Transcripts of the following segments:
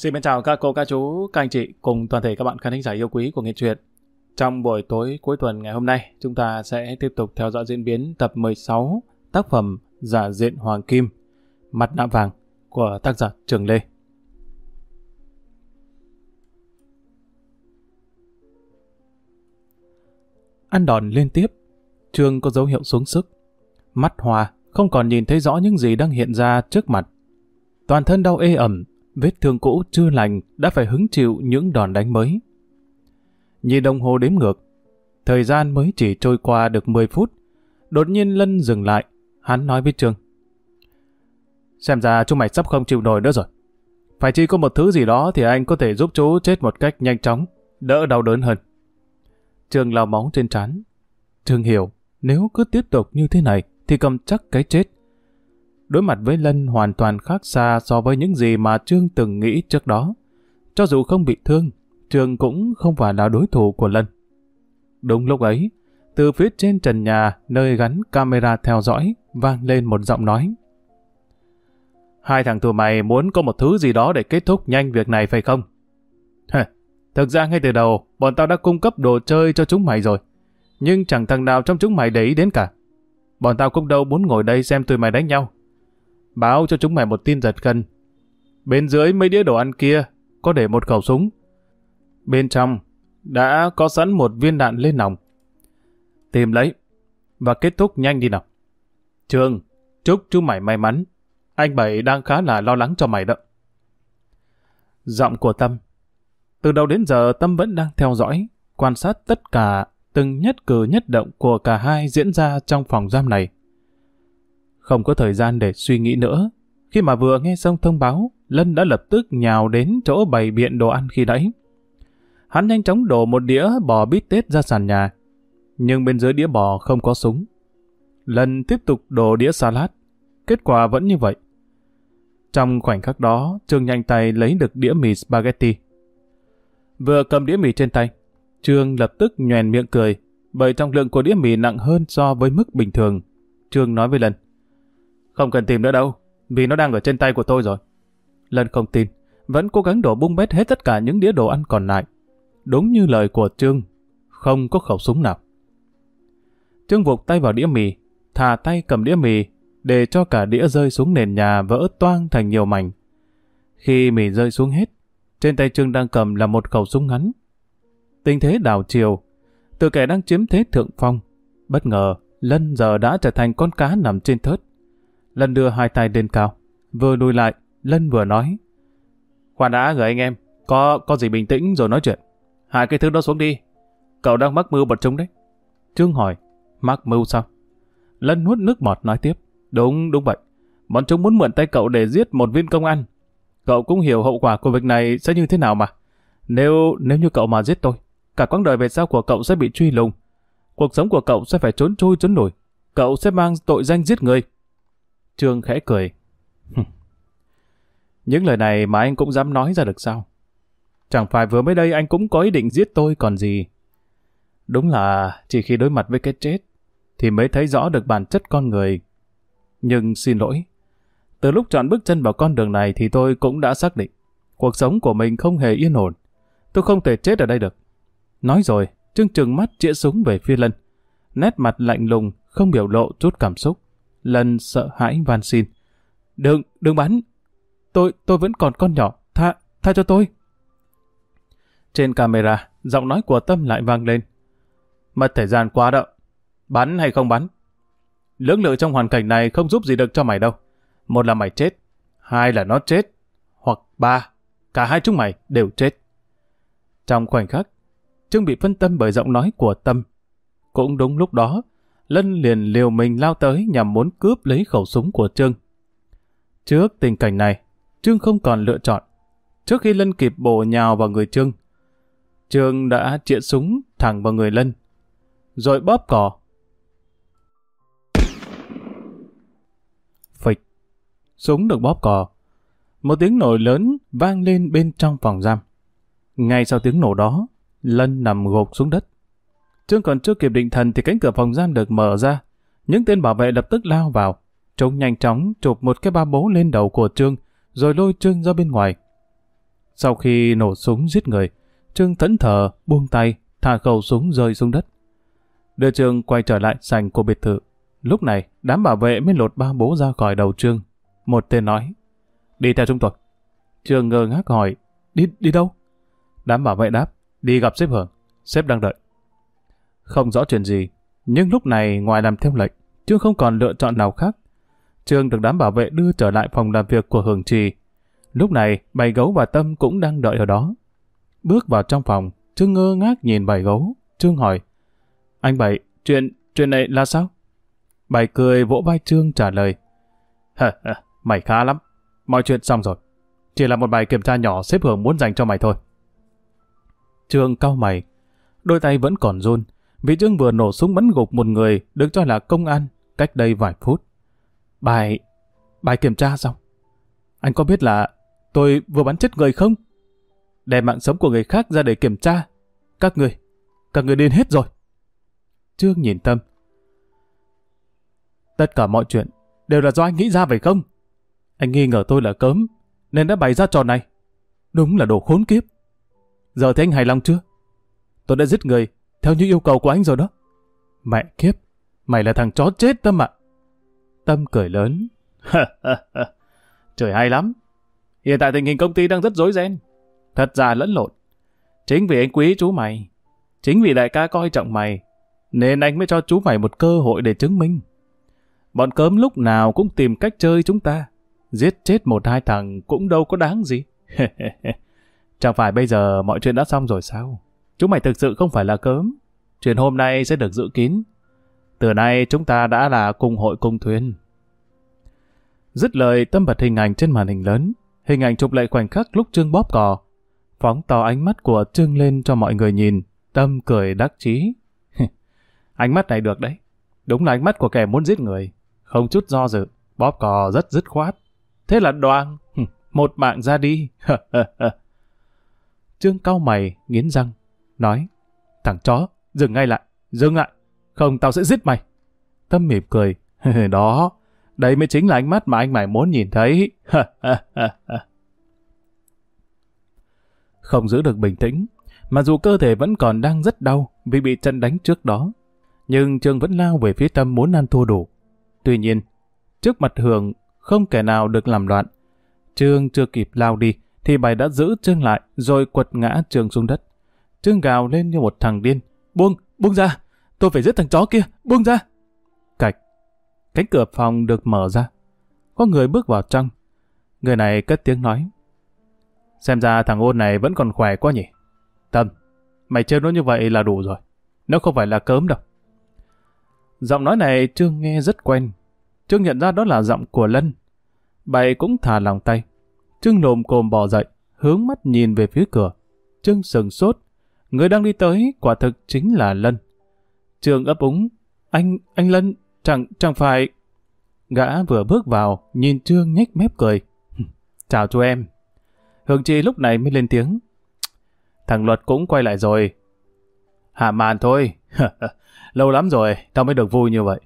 Xin chào các cô, các chú, các anh chị cùng toàn thể các bạn khán thính giả yêu quý của Nghe Truyện. Trong buổi tối cuối tuần ngày hôm nay, chúng ta sẽ tiếp tục theo dõi diễn biến tập 16 tác phẩm Giả Diện Hoàng Kim, Mặt Nạ Vàng của tác giả Trường Lê. Ăn đòn liên tiếp, Trương có dấu hiệu xuống sức. Mắt hoa, không còn nhìn thấy rõ những gì đang hiện ra trước mặt. Toàn thân đau ê ẩm, vết thương cũ chưa lành đã phải hứng chịu những đòn đánh mới. Nhìn đồng hồ đếm ngược, thời gian mới chỉ trôi qua được 10 phút. Đột nhiên Lân dừng lại, hắn nói với Trương. Xem ra chúng mày sắp không chịu nổi nữa rồi. Phải chỉ có một thứ gì đó thì anh có thể giúp chú chết một cách nhanh chóng, đỡ đau đớn hơn. Trương lau máu trên trán. Trương hiểu, nếu cứ tiếp tục như thế này thì cầm chắc cái chết. Đối mặt với Lân hoàn toàn khác xa so với những gì mà Trương từng nghĩ trước đó. Cho dù không bị thương, Trương cũng không phải là đối thủ của Lân. Đúng lúc ấy, từ phía trên trần nhà nơi gắn camera theo dõi vang lên một giọng nói. Hai thằng tụi mày muốn có một thứ gì đó để kết thúc nhanh việc này phải không? Thực ra ngay từ đầu, bọn tao đã cung cấp đồ chơi cho chúng mày rồi. Nhưng chẳng thằng nào trong chúng mày để ý đến cả. Bọn tao cũng đâu muốn ngồi đây xem tụi mày đánh nhau. Báo cho chúng mày một tin giật gân. Bên dưới mấy đĩa đồ ăn kia có để một khẩu súng. Bên trong đã có sẵn một viên đạn lên nòng. Tìm lấy và kết thúc nhanh đi nào. Trương, chúc chú mày may mắn. Anh Bảy đang khá là lo lắng cho mày đó. Giọng của Tâm. Từ đầu đến giờ Tâm vẫn đang theo dõi, quan sát tất cả từng nhất cử nhất động của cả hai diễn ra trong phòng giam này. Không có thời gian để suy nghĩ nữa. Khi mà vừa nghe xong thông báo, Lân đã lập tức nhào đến chỗ bày biện đồ ăn khi nãy. Hắn nhanh chóng đổ một đĩa bò bít tết ra sàn nhà. Nhưng bên dưới đĩa bò không có súng. Lân tiếp tục đổ đĩa salad. Kết quả vẫn như vậy. Trong khoảnh khắc đó, Trương nhanh tay lấy được đĩa mì spaghetti. Vừa cầm đĩa mì trên tay, Trương lập tức nhoẻn miệng cười, bởi trọng lượng của đĩa mì nặng hơn so với mức bình thường. Trương nói với Lân. Không cần tìm nữa đâu, vì nó đang ở trên tay của tôi rồi. Lân không tin, vẫn cố gắng đổ bung bét hết tất cả những đĩa đồ ăn còn lại. Đúng như lời của Trương, không có khẩu súng nào. Trương vụt tay vào đĩa mì, thả tay cầm đĩa mì, để cho cả đĩa rơi xuống nền nhà vỡ toang thành nhiều mảnh. Khi mì rơi xuống hết, trên tay Trương đang cầm là một khẩu súng ngắn. Tình thế đảo chiều, từ kẻ đang chiếm thế thượng phong, bất ngờ Lân giờ đã trở thành con cá nằm trên thớt. Lân đưa hai tay lên cao, vừa lùi lại, Lân vừa nói. Khoan đã người anh em, có gì bình tĩnh rồi nói chuyện. Hai cái thứ đó xuống đi, cậu đang mắc mưu bật chúng đấy. Trương hỏi, mắc mưu sao? Lân nuốt nước bọt nói tiếp. Đúng vậy, bọn chúng muốn mượn tay cậu để giết một viên công an. Cậu cũng hiểu hậu quả của việc này sẽ như thế nào mà. Nếu như cậu mà giết tôi, cả quãng đời về sau của cậu sẽ bị truy lùng. Cuộc sống của cậu sẽ phải trốn trôi trốn nổi. Cậu sẽ mang tội danh giết người. Trương khẽ cười. Những lời này mà anh cũng dám nói ra được sao? Chẳng phải vừa mới đây anh cũng có ý định giết tôi còn gì. Đúng là chỉ khi đối mặt với cái chết thì mới thấy rõ được bản chất con người. Nhưng xin lỗi, từ lúc chọn bước chân vào con đường này thì tôi cũng đã xác định cuộc sống của mình không hề yên ổn. Tôi không thể chết ở đây được. Nói rồi, Trương trừng mắt chĩa súng về phía Lân. Nét mặt lạnh lùng, không biểu lộ chút cảm xúc. Lân sợ hãi van xin. Đừng bắn. Tôi vẫn còn con nhỏ. Tha cho tôi. Trên camera, giọng nói của Tâm lại vang lên. Mất thời gian quá đó. Bắn hay không bắn? Lưỡng lự trong hoàn cảnh này không giúp gì được cho mày đâu. Một là mày chết, hai là nó chết, hoặc ba, cả hai chúng mày đều chết. Trong khoảnh khắc, Trương bị phân tâm bởi giọng nói của Tâm. Cũng đúng lúc đó, Lân liền liều mình lao tới nhằm muốn cướp lấy khẩu súng của Trương. Trước tình cảnh này, Trương không còn lựa chọn. Trước khi Lân kịp bổ nhào vào người Trương, Trương đã chĩa súng thẳng vào người Lân, rồi bóp cò. Phịch, súng được bóp cò. Một tiếng nổ lớn vang lên bên trong phòng giam. Ngay sau tiếng nổ đó, Lân nằm gục xuống đất. Trương còn chưa kịp định thần thì cánh cửa phòng giam được mở ra. Những tên bảo vệ lập tức lao vào. Chúng nhanh chóng chụp một cái ba bố lên đầu của Trương, rồi lôi Trương ra bên ngoài. Sau khi nổ súng giết người, Trương thẫn thờ buông tay, thả khẩu súng rơi xuống đất. Đưa Trương quay trở lại sảnh của biệt thự. Lúc này, đám bảo vệ mới lột ba bố ra khỏi đầu Trương. Một tên nói, đi theo chúng tôi. Trương ngơ ngác hỏi, đi đâu? Đám bảo vệ đáp, đi gặp sếp Hưởng, sếp đang đợi. Không rõ chuyện gì, nhưng lúc này ngoài làm theo lệnh, Trương không còn lựa chọn nào khác. Trương được đám bảo vệ đưa trở lại phòng làm việc của Hưởng Trì. Lúc này, Bảy Gấu và Tâm cũng đang đợi ở đó. Bước vào trong phòng, Trương ngơ ngác nhìn Bảy Gấu. Trương hỏi, anh Bảy, chuyện này là sao? Bảy cười vỗ vai Trương trả lời, mày khá lắm, mọi chuyện xong rồi. Chỉ là một bài kiểm tra nhỏ sếp Hưởng muốn dành cho mày thôi. Trương cau mày, đôi tay vẫn còn run, vì Trương vừa nổ súng bắn gục một người được cho là công an cách đây vài phút. Bài kiểm tra xong. Anh có biết là tôi vừa bắn chết người không? Đem mạng sống của người khác ra để kiểm tra. Các người điên hết rồi. Trương nhìn Tâm. Tất cả mọi chuyện đều là do anh nghĩ ra phải không? Anh nghi ngờ tôi là cớm, nên đã bày ra trò này. Đúng là đồ khốn kiếp. Giờ thì anh hài lòng chưa? Tôi đã giết người theo như yêu cầu của anh rồi đó. Mẹ kiếp, mày là thằng chó chết Tâm ạ. Tâm cười lớn. Trời hay lắm. Hiện tại tình hình công ty đang rất rối ren, thật ra lẫn lộn. Chính vì anh quý chú mày, chính vì đại ca coi trọng mày, nên anh mới cho chú mày một cơ hội để chứng minh. Bọn cớm lúc nào cũng tìm cách chơi chúng ta. Giết chết một hai thằng cũng đâu có đáng gì. Chẳng phải bây giờ mọi chuyện đã xong rồi sao? Chúng mày thực sự không phải là cớm. Chuyện hôm nay sẽ được giữ kín. Từ nay chúng ta đã là cùng hội cùng thuyền. Dứt lời, Tâm bật hình ảnh trên màn hình lớn. Hình ảnh chụp lại khoảnh khắc lúc Trương bóp cò. Phóng to ánh mắt của Trương lên cho mọi người nhìn. Tâm cười đắc chí. Ánh mắt này được đấy. Đúng là ánh mắt của kẻ muốn giết người. Không chút do dự, bóp cò rất dứt khoát. Thế là đoàng, một mạng ra đi. Trương cau mày, nghiến răng, nói, thằng chó, dừng ngay lại, dừng lại, không tao sẽ giết mày. Tâm mỉm cười, đó, đây mới chính là ánh mắt mà anh mày muốn nhìn thấy. Không giữ được bình tĩnh, mà dù cơ thể vẫn còn đang rất đau vì bị trận đánh trước đó, nhưng Trương vẫn lao về phía Tâm muốn ăn thua đủ. Tuy nhiên, trước mặt Hường, không kẻ nào được làm loạn. Trương chưa kịp lao đi, thì Bảy đã giữ Trương lại, rồi quật ngã Trương xuống đất. Trương gào lên như một thằng điên. Buông ra! Tôi phải giết thằng chó kia! Buông ra! Cạch! Cánh cửa phòng được mở ra. Có người bước vào trong. Người này cất tiếng nói. Xem ra thằng ôn này vẫn còn khỏe quá nhỉ? Tâm, mày trêu nó như vậy là đủ rồi. Nó không phải là cớm đâu. Giọng nói này Trương nghe rất quen. Trương nhận ra đó là giọng của Lân. Bảy cũng thả lòng tay. Trương lồm cồm bò dậy, hướng mắt nhìn về phía cửa. Trương sừng sốt. Người đang đi tới quả thực chính là Lân. Trương ấp úng. Anh Lân, chẳng phải... Gã vừa bước vào, nhìn Trương nhếch mép cười. Chào chú em. Hương Chi lúc này mới lên tiếng. Thằng Luật cũng quay lại rồi. Hạ màn thôi. Lâu lắm rồi, tao mới được vui như vậy.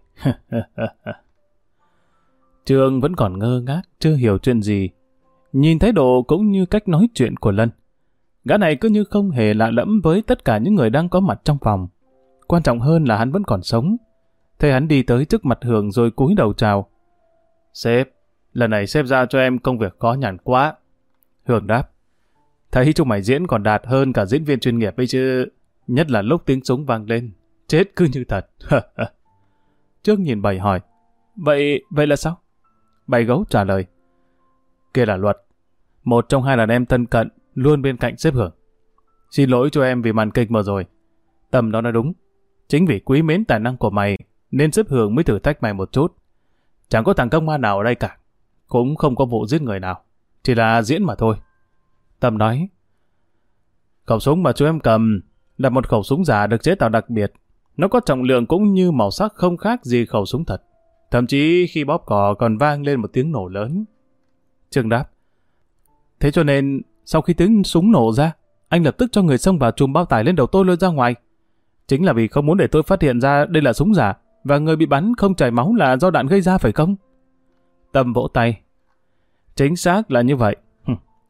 Trương vẫn còn ngơ ngác, chưa hiểu chuyện gì. Nhìn thái độ cũng như cách nói chuyện của Lân. Gã này cứ như không hề lạ lẫm với tất cả những người đang có mặt trong phòng. Quan trọng hơn là hắn vẫn còn sống. Thế hắn đi tới trước mặt Hường rồi cúi đầu chào. Sếp, lần này sếp giao cho em công việc khó nhằn quá. Hường đáp. Thấy chúng mày diễn còn đạt hơn cả diễn viên chuyên nghiệp ấy chứ. Nhất là lúc tiếng súng vang lên. Chết cứ như thật. Trương nhìn Bảy hỏi. Vậy là sao? Bảy Gấu trả lời. Kia là Luật. Một trong hai đàn em thân cận luôn bên cạnh sếp Hưởng. Xin lỗi cho em vì màn kịch vừa rồi. Tâm đó nói đúng. Chính vì quý mến tài năng của mày nên sếp Hưởng mới thử thách mày một chút. Chẳng có thằng công an nào ở đây cả. Cũng không có vụ giết người nào. Chỉ là diễn mà thôi. Tâm nói. Khẩu súng mà chú em cầm là một khẩu súng giả được chế tạo đặc biệt. Nó có trọng lượng cũng như màu sắc không khác gì khẩu súng thật. Thậm chí khi bóp cò còn vang lên một tiếng nổ lớn. Trương đáp. Thế cho nên sau khi tiếng súng nổ ra, anh lập tức cho người xông vào chùm bao tải lên đầu tôi lôi ra ngoài. Chính là vì không muốn để tôi phát hiện ra đây là súng giả và người bị bắn không chảy máu là do đạn gây ra phải không? Tâm vỗ tay. Chính xác là như vậy.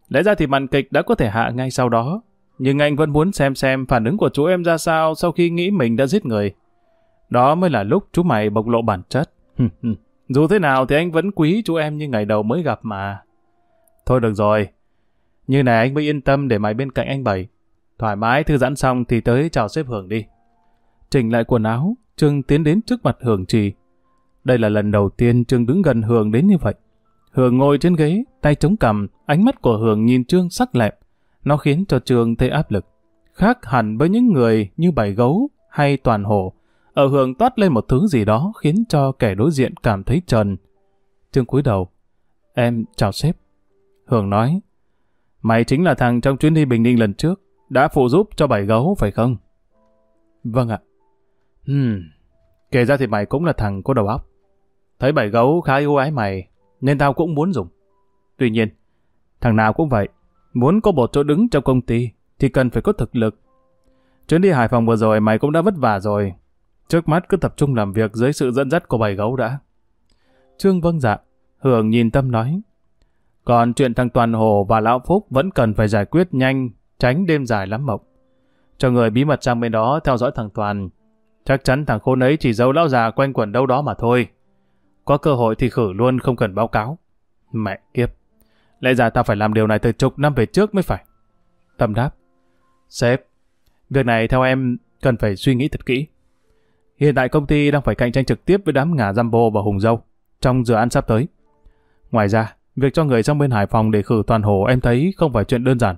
Lẽ ra thì màn kịch đã có thể hạ ngay sau đó, nhưng anh vẫn muốn xem phản ứng của chú em ra sao sau khi nghĩ mình đã giết người. Đó mới là lúc chú mày bộc lộ bản chất. Dù thế nào thì anh vẫn quý chú em như ngày đầu mới gặp mà. Thôi được rồi, như này anh mới yên tâm để mày bên cạnh anh Bảy. Thoải mái thư giãn xong thì tới chào sếp Hường đi. Chỉnh lại quần áo, Trương tiến đến trước mặt Hường Trì. Đây là lần đầu tiên Trương đứng gần Hường đến như vậy. Hường ngồi trên ghế, tay chống cằm, ánh mắt của Hường nhìn Trương sắc lẹm. Nó khiến cho Trương thấy áp lực. Khác hẳn với những người như Bảy Gấu hay Toàn Hổ. Ở Hường toát lên một thứ gì đó khiến cho kẻ đối diện cảm thấy trần. Trương cúi đầu. Em chào sếp. Hường nói. Mày chính là thằng trong chuyến đi Bình Định lần trước, đã phụ giúp cho Bảy Gấu phải không? Vâng ạ. Kể ra thì mày cũng là thằng có đầu óc. Thấy Bảy Gấu khá ưu ái mày, nên tao cũng muốn dùng. Tuy nhiên, thằng nào cũng vậy, muốn có một chỗ đứng trong công ty thì cần phải có thực lực. Chuyến đi Hải Phòng vừa rồi mày cũng đã vất vả rồi. Trước mắt cứ tập trung làm việc dưới sự dẫn dắt của Bảy Gấu đã. Trương vâng dạ. Hường nhìn Tâm nói. Còn chuyện thằng Toàn Hồ và Lão Phúc vẫn cần phải giải quyết nhanh, tránh đêm dài lắm mộng. Cho người bí mật sang bên đó theo dõi thằng Toàn. Chắc chắn thằng khốn ấy chỉ giấu lão già quanh quẩn đâu đó mà thôi. Có cơ hội thì khử luôn, không cần báo cáo. Mẹ kiếp, lẽ ra tao phải làm điều này từ chục năm về trước mới phải. Tâm đáp. Sếp, việc này theo em cần phải suy nghĩ thật kỹ. Hiện tại công ty đang phải cạnh tranh trực tiếp với đám ngả Jumbo và Hùng Dâu trong dự án sắp tới. Ngoài ra, việc cho người sang bên Hải Phòng để khử Toàn Hồ em thấy không phải chuyện đơn giản.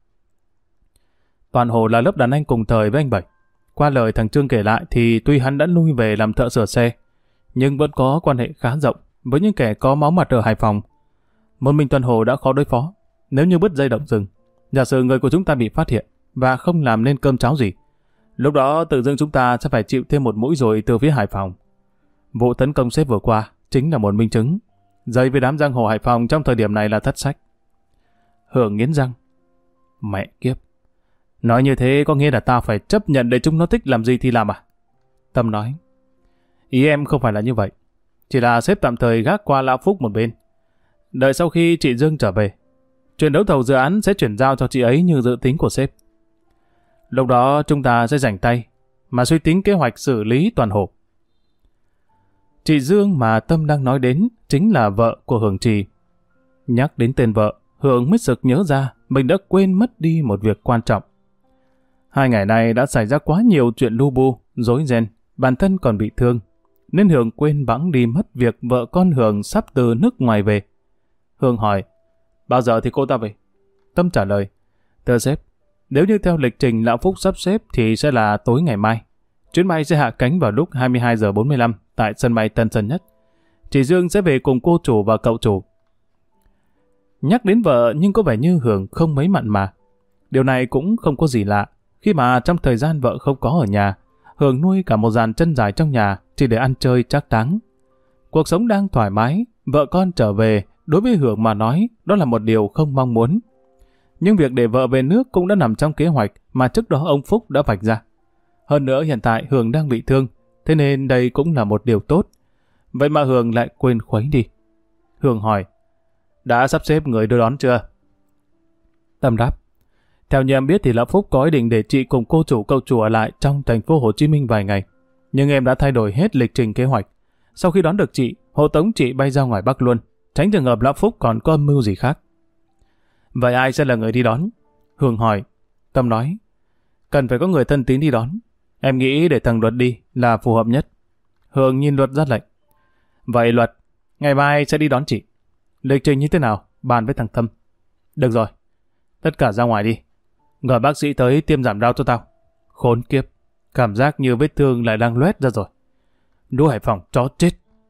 Toàn Hồ là lớp đàn anh cùng thời với anh Bảy. Qua lời thằng Trương kể lại thì tuy hắn đã lui về làm thợ sửa xe, nhưng vẫn có quan hệ khá rộng với những kẻ có máu mặt ở Hải Phòng. Một mình Toàn Hồ đã khó đối phó. Nếu như bứt dây động rừng, giả sử người của chúng ta bị phát hiện và không làm nên cơm cháo gì, lúc đó tự dưng chúng ta sẽ phải chịu thêm một mũi dồi từ phía Hải Phòng. Vụ tấn công sếp vừa qua chính là một minh chứng. Dây với đám giang hồ Hải Phòng trong thời điểm này là thất sách. Hưởng nghiến răng. Mẹ kiếp. Nói như thế có nghĩa là tao phải chấp nhận để chúng nó thích làm gì thì làm à? Tâm nói. Ý em không phải là như vậy. Chỉ là sếp tạm thời gác qua Lão Phúc một bên. Đợi sau khi chị Dương trở về, chuyện đấu thầu dự án sẽ chuyển giao cho chị ấy như dự tính của sếp. Lúc đó chúng ta sẽ rảnh tay mà suy tính kế hoạch xử lý Toàn Hồ. Chị Dương mà Tâm đang nói đến chính là vợ của Hường Trì. Nhắc đến tên vợ, Hường mới sực nhớ ra mình đã quên mất đi một việc quan trọng. 2 ngày nay đã xảy ra quá nhiều chuyện lu bu, rối ren, bản thân còn bị thương, nên Hường quên bẵng đi mất việc vợ con Hường sắp từ nước ngoài về. Hường hỏi, bao giờ thì cô ta về? Tâm trả lời, thưa sếp, nếu như theo lịch trình Lão Phúc sắp xếp thì sẽ là tối ngày mai. Chuyến bay sẽ hạ cánh vào lúc 22 giờ 45 tại sân bay Tân Sơn Nhất. Chị Dương sẽ về cùng cô chủ và cậu chủ. Nhắc đến vợ nhưng có vẻ như Hường không mấy mặn mà. Điều này cũng không có gì lạ, khi mà trong thời gian vợ không có ở nhà, Hường nuôi cả một dàn chân dài trong nhà chỉ để ăn chơi trác táng. Cuộc sống đang thoải mái, vợ con trở về, đối với Hường mà nói, đó là một điều không mong muốn. Nhưng việc để vợ về nước cũng đã nằm trong kế hoạch mà trước đó ông Phúc đã vạch ra. Hơn nữa hiện tại Hường đang bị thương, thế nên đây cũng là một điều tốt. Vậy mà Hường lại quên khuấy đi. Hường hỏi, đã sắp xếp người đưa đón chưa? Tâm đáp, theo như em biết thì Lão Phúc có ý định để chị cùng cô chủ cậu chủ ở lại trong thành phố Hồ Chí Minh vài ngày. Nhưng em đã thay đổi hết lịch trình kế hoạch. Sau khi đón được chị, hộ tống chị bay ra ngoài Bắc luôn, tránh trường hợp Lão Phúc còn có âm mưu gì khác. Vậy ai sẽ là người đi đón? Hường hỏi. Tâm nói, cần phải có người thân tín đi đón. Em nghĩ để thằng Luật đi là phù hợp nhất. Hường nhìn Luật ra lệnh. Vậy Luật, ngày mai sẽ đi đón chị. Lịch trình như thế nào? Bàn với thằng Tâm. Được rồi, tất cả ra ngoài đi. Gọi bác sĩ tới tiêm giảm đau cho tao. Khốn kiếp, cảm giác như vết thương lại đang loét ra rồi. Đỗ Hải Phòng chó chết.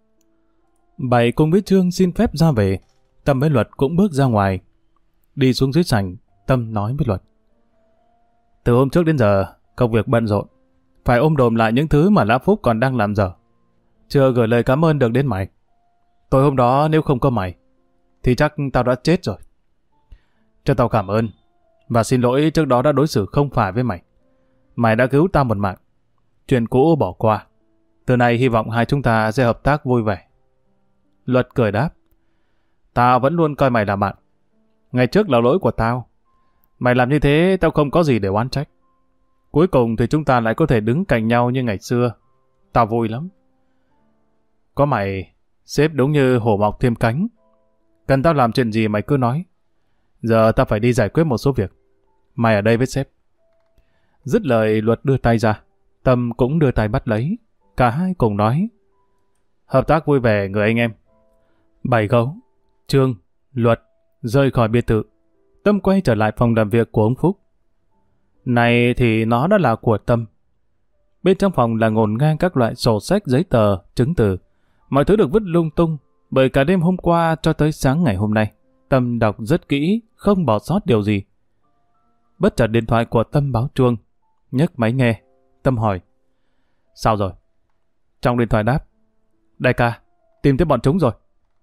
Bảy cùng với Trương xin phép ra về. Tâm với Luật cũng bước ra ngoài. Đi xuống dưới sảnh, Tâm nói với Luật. Từ hôm trước đến giờ, công việc bận rộn. Phải ôm đồm lại những thứ mà Lão Phúc còn đang làm dở. Chưa gửi lời cảm ơn được đến mày. Tối hôm đó nếu không có mày, thì chắc tao đã chết rồi. Cho tao cảm ơn, và xin lỗi trước đó đã đối xử không phải với mày. Mày đã cứu tao một mạng. Chuyện cũ bỏ qua. Từ nay hy vọng hai chúng ta sẽ hợp tác vui vẻ. Luật cười đáp. Tao vẫn luôn coi mày là bạn. Ngày trước là lỗi của tao. Mày làm như thế tao không có gì để oán trách. Cuối cùng thì chúng ta lại có thể đứng cạnh nhau như ngày xưa. Tao vui lắm. Có mày, sếp đúng như hổ mọc thêm cánh. Cần tao làm chuyện gì mày cứ nói. Giờ tao phải đi giải quyết một số việc. Mày ở đây với sếp. Dứt lời Luật đưa tay ra. Tâm cũng đưa tay bắt lấy. Cả hai cùng nói. Hợp tác vui vẻ người anh em. Bảy Gấu, Trương, Luật rời khỏi biệt thự. Tâm quay trở lại phòng làm việc của ông Phúc. Này thì nó đã là của Tâm. Bên trong phòng là ngổn ngang các loại sổ sách, giấy tờ, chứng từ. Mọi thứ được vứt lung tung bởi cả đêm hôm qua cho tới sáng ngày hôm nay. Tâm đọc rất kỹ, không bỏ sót điều gì. Bất chợt điện thoại của Tâm báo chuông. Nhấc máy nghe, Tâm hỏi. Sao rồi? Trong điện thoại đáp. Đại ca, tìm thấy bọn chúng rồi.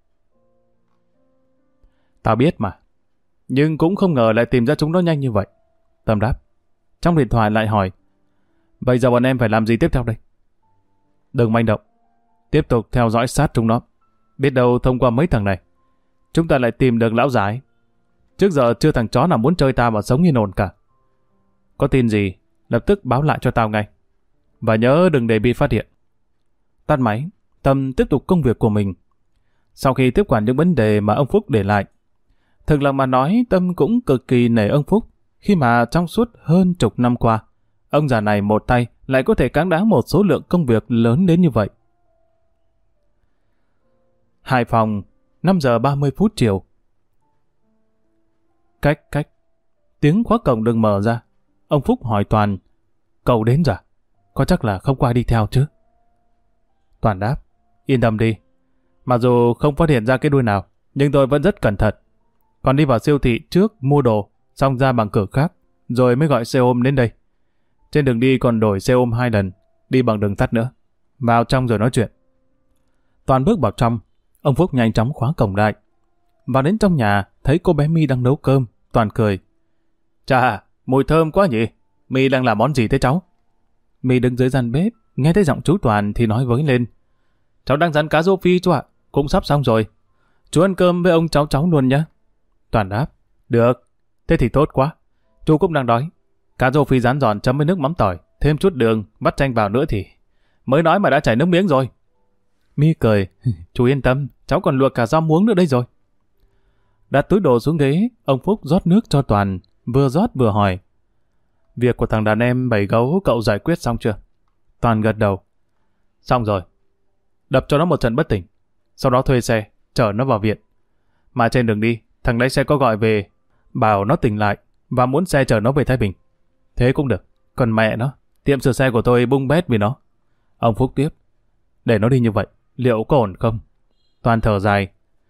Tao biết mà. Nhưng cũng không ngờ lại tìm ra chúng nó nhanh như vậy. Tâm đáp. Trong điện thoại lại hỏi. Vậy giờ bọn em phải làm gì tiếp theo đây? Đừng manh động. Tiếp tục theo dõi sát chúng nó. Biết đâu thông qua mấy thằng này, chúng ta lại tìm được lão già ấy. Trước giờ chưa thằng chó nào muốn chơi ta mà sống yên ổn cả. Có tin gì, lập tức báo lại cho tao ngay. Và nhớ đừng để bị phát hiện. Tắt máy, Tâm tiếp tục công việc của mình. Sau khi tiếp quản những vấn đề mà ông Phúc để lại, thực lòng mà nói, Tâm cũng cực kỳ nể ông Phúc, khi mà trong suốt hơn chục năm qua, ông già này một tay lại có thể cáng đáng một số lượng công việc lớn đến như vậy. Hải Phòng, 5 giờ 30 phút chiều. Cách. Tiếng khóa cổng được mở ra. Ông Phúc hỏi Toàn. Cậu đến rồi? Có chắc là không có ai đi theo chứ? Toàn đáp. Yên tâm đi. Mặc dù không phát hiện ra cái đuôi nào, nhưng tôi vẫn rất cẩn thận. Còn đi vào siêu thị trước mua đồ, xong ra bằng cửa khác, rồi mới gọi xe ôm đến đây. Trên đường đi còn đổi xe ôm 2 lần, đi bằng đường tắt nữa. Vào trong rồi nói chuyện. Toàn bước vào trong. Ông Phúc nhanh chóng khóa cổng lại. Vào đến trong nhà, thấy cô bé My đang nấu cơm. Toàn cười. Chà, mùi thơm quá nhỉ? My đang làm món gì thế cháu? My đứng dưới gian bếp, nghe thấy giọng chú Toàn thì nói với lên. Cháu đang rán cá rô phi chú ạ, cũng sắp xong rồi. Chú ăn cơm với ông cháu luôn nhé. Toàn đáp. Được, thế thì tốt quá. Chú cũng đang đói. Cá rô phi rán giòn chấm với nước mắm tỏi, thêm chút đường, vắt chanh vào nữa thì... Mới nói mà đã chảy nước miếng rồi. My cười. Chú yên tâm, cháu còn luộc cả rau muống nữa đây rồi. Đặt túi đồ xuống ghế, ông Phúc rót nước cho Toàn, vừa rót vừa hỏi. Việc của thằng đàn em 7 Gấu cậu giải quyết xong chưa? Toàn gật đầu. Xong rồi. Đập cho nó một trận bất tỉnh, sau đó thuê xe, chở nó vào viện. Mà trên đường đi, thằng lái xe có gọi về, bảo nó tỉnh lại và muốn xe chở nó về Thái Bình. Thế cũng được, còn mẹ nó, tiệm sửa xe của tôi bung bét vì nó. Ông Phúc tiếp. Để nó đi như vậy, liệu có ổn không? Toàn thở dài.